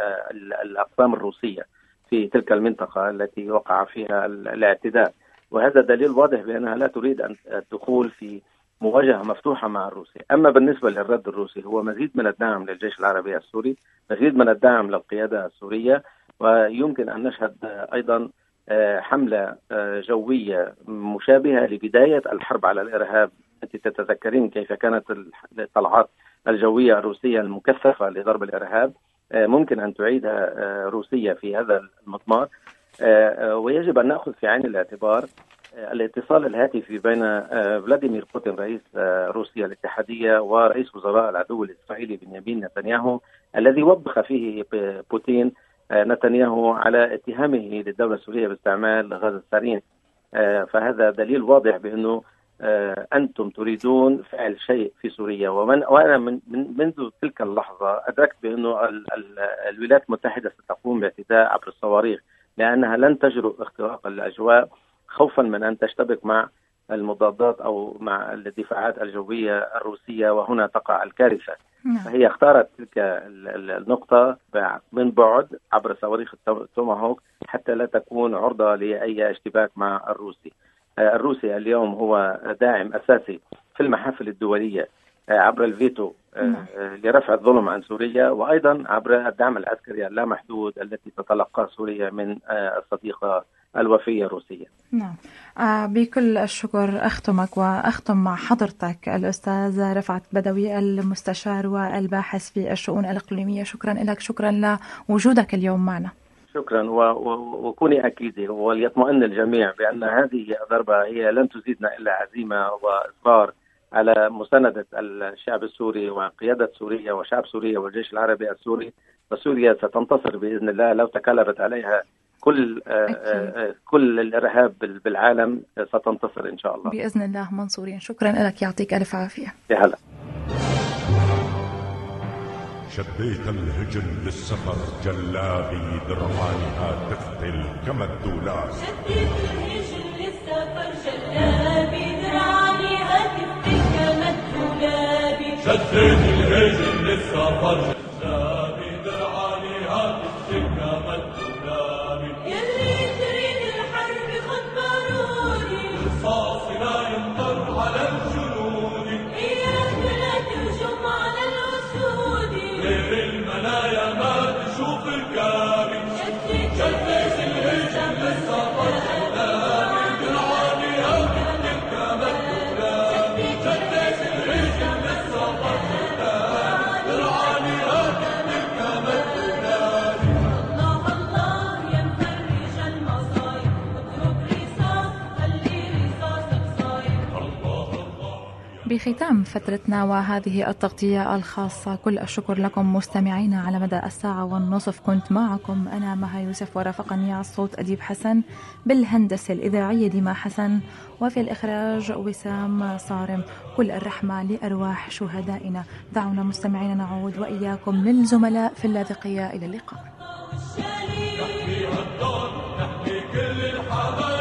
الأقسام الروسية في تلك المنطقة التي وقع فيها الاعتداء. وهذا دليل واضح بأنها لا تريد الدخول في مواجهة مفتوحة مع روسيا. أما بالنسبة للرد الروسي هو مزيد من الدعم للجيش العربي السوري، مزيد من الدعم للقيادة السورية، ويمكن أن نشهد أيضا حملة جوية مشابهة لبداية الحرب على الإرهاب. أنت تتذكرين كيف كانت الطلعات الجوية الروسية المكثفة لضرب الإرهاب، ممكن أن تعيدها روسيا في هذا المضمار. ويجب أن نأخذ في عين الاعتبار الاتصال الهاتفي بين فلاديمير بوتين رئيس روسيا الاتحادية ورئيس وزراء العدو الإسرائيلي بنيامين نتنياهو، الذي وبخ فيه بوتين نتنياهو على اتهامه للدولة السورية باستعمال غاز السارين. فهذا دليل واضح بأنه أنتم تريدون فعل شيء في سوريا. وأنا منذ تلك اللحظة أدركت بأنه الولايات المتحدة ستقوم باعتداء عبر الصواريخ، لأنها لن تجرؤ اختراق الأجواء خوفا من أن تشتبك مع المضادات أو مع الدفاعات الجوية الروسية، وهنا تقع الكارثة. فهي اختارت تلك النقطة من بعد عبر صواريخ التوماهوك حتى لا تكون عرضة لأي اشتباك مع الروسي. الروسي اليوم هو داعم أساسي في المحافل الدولية عبر الفيتو لرفع الظلم عن سوريا، وأيضا عبر الدعم العسكري اللامحدود التي تتلقى سوريا من الصديقة الوفية الروسية. نعم. بكل الشكر أختمك وأختم مع حضرتك الأستاذ رفعت بدوي المستشار والباحث في الشؤون الإقليمية. شكرا لك، شكرا لوجودك اليوم معنا. شكرا، وكوني أكيدة وليطمئن الجميع بأن هذه الضربة هي لن تزيدنا إلا عزيمة وإصرار على مساندة الشعب السوري وقيادة سوريا وشعب سوريا والجيش العربي السوري. وسوريا ستنتصر بإذن الله لو تكالبت عليها كل الإرهاب بالعالم، ستنتصر إن شاء الله بإذن الله منصورين. شكرا لك، يعطيك ألف عافية. يا هلا. شديت الهجن للسفر جلابي درعانها تفتل كما الدولاب. شديت الهجن للسفر جلابي درعانها تفتل كما الدولاب. شديت الهجن للسفر جلابي درعانها تفتل كما الدولاب. يلي تريد الحرب خد بارودي، رصاص لا يمطر على الجنود. إياك لا تهجم على الأسود، غير المنايا ما تشوف الكامل. شديت الهجم للسفر جلابي درعانها تفتل كما الدولاب. شديت الهجم للسفر جلابي درعانها تفتل كما الدولاب. الله الله يا مفرج المصايب، اضرب رصاص خلي رصاصك صايب. الله الله. بختام فترتنا وهذه التغطية الخاصة، كل الشكر لكم مستمعينا على مدى الساعة والنصف. كنت معكم أنا مها يوسف، ورافقني على الصوت أديب حسن، بالهندسة الإذاعية ديما حسن، وفي الإخراج وسام صارم. كل الرحمة لأرواح شهدائنا. دعونا مستمعينا نعود وإياكم للزملاء في اللاذقية. إلى اللقاء. نحمي كل الحبايب.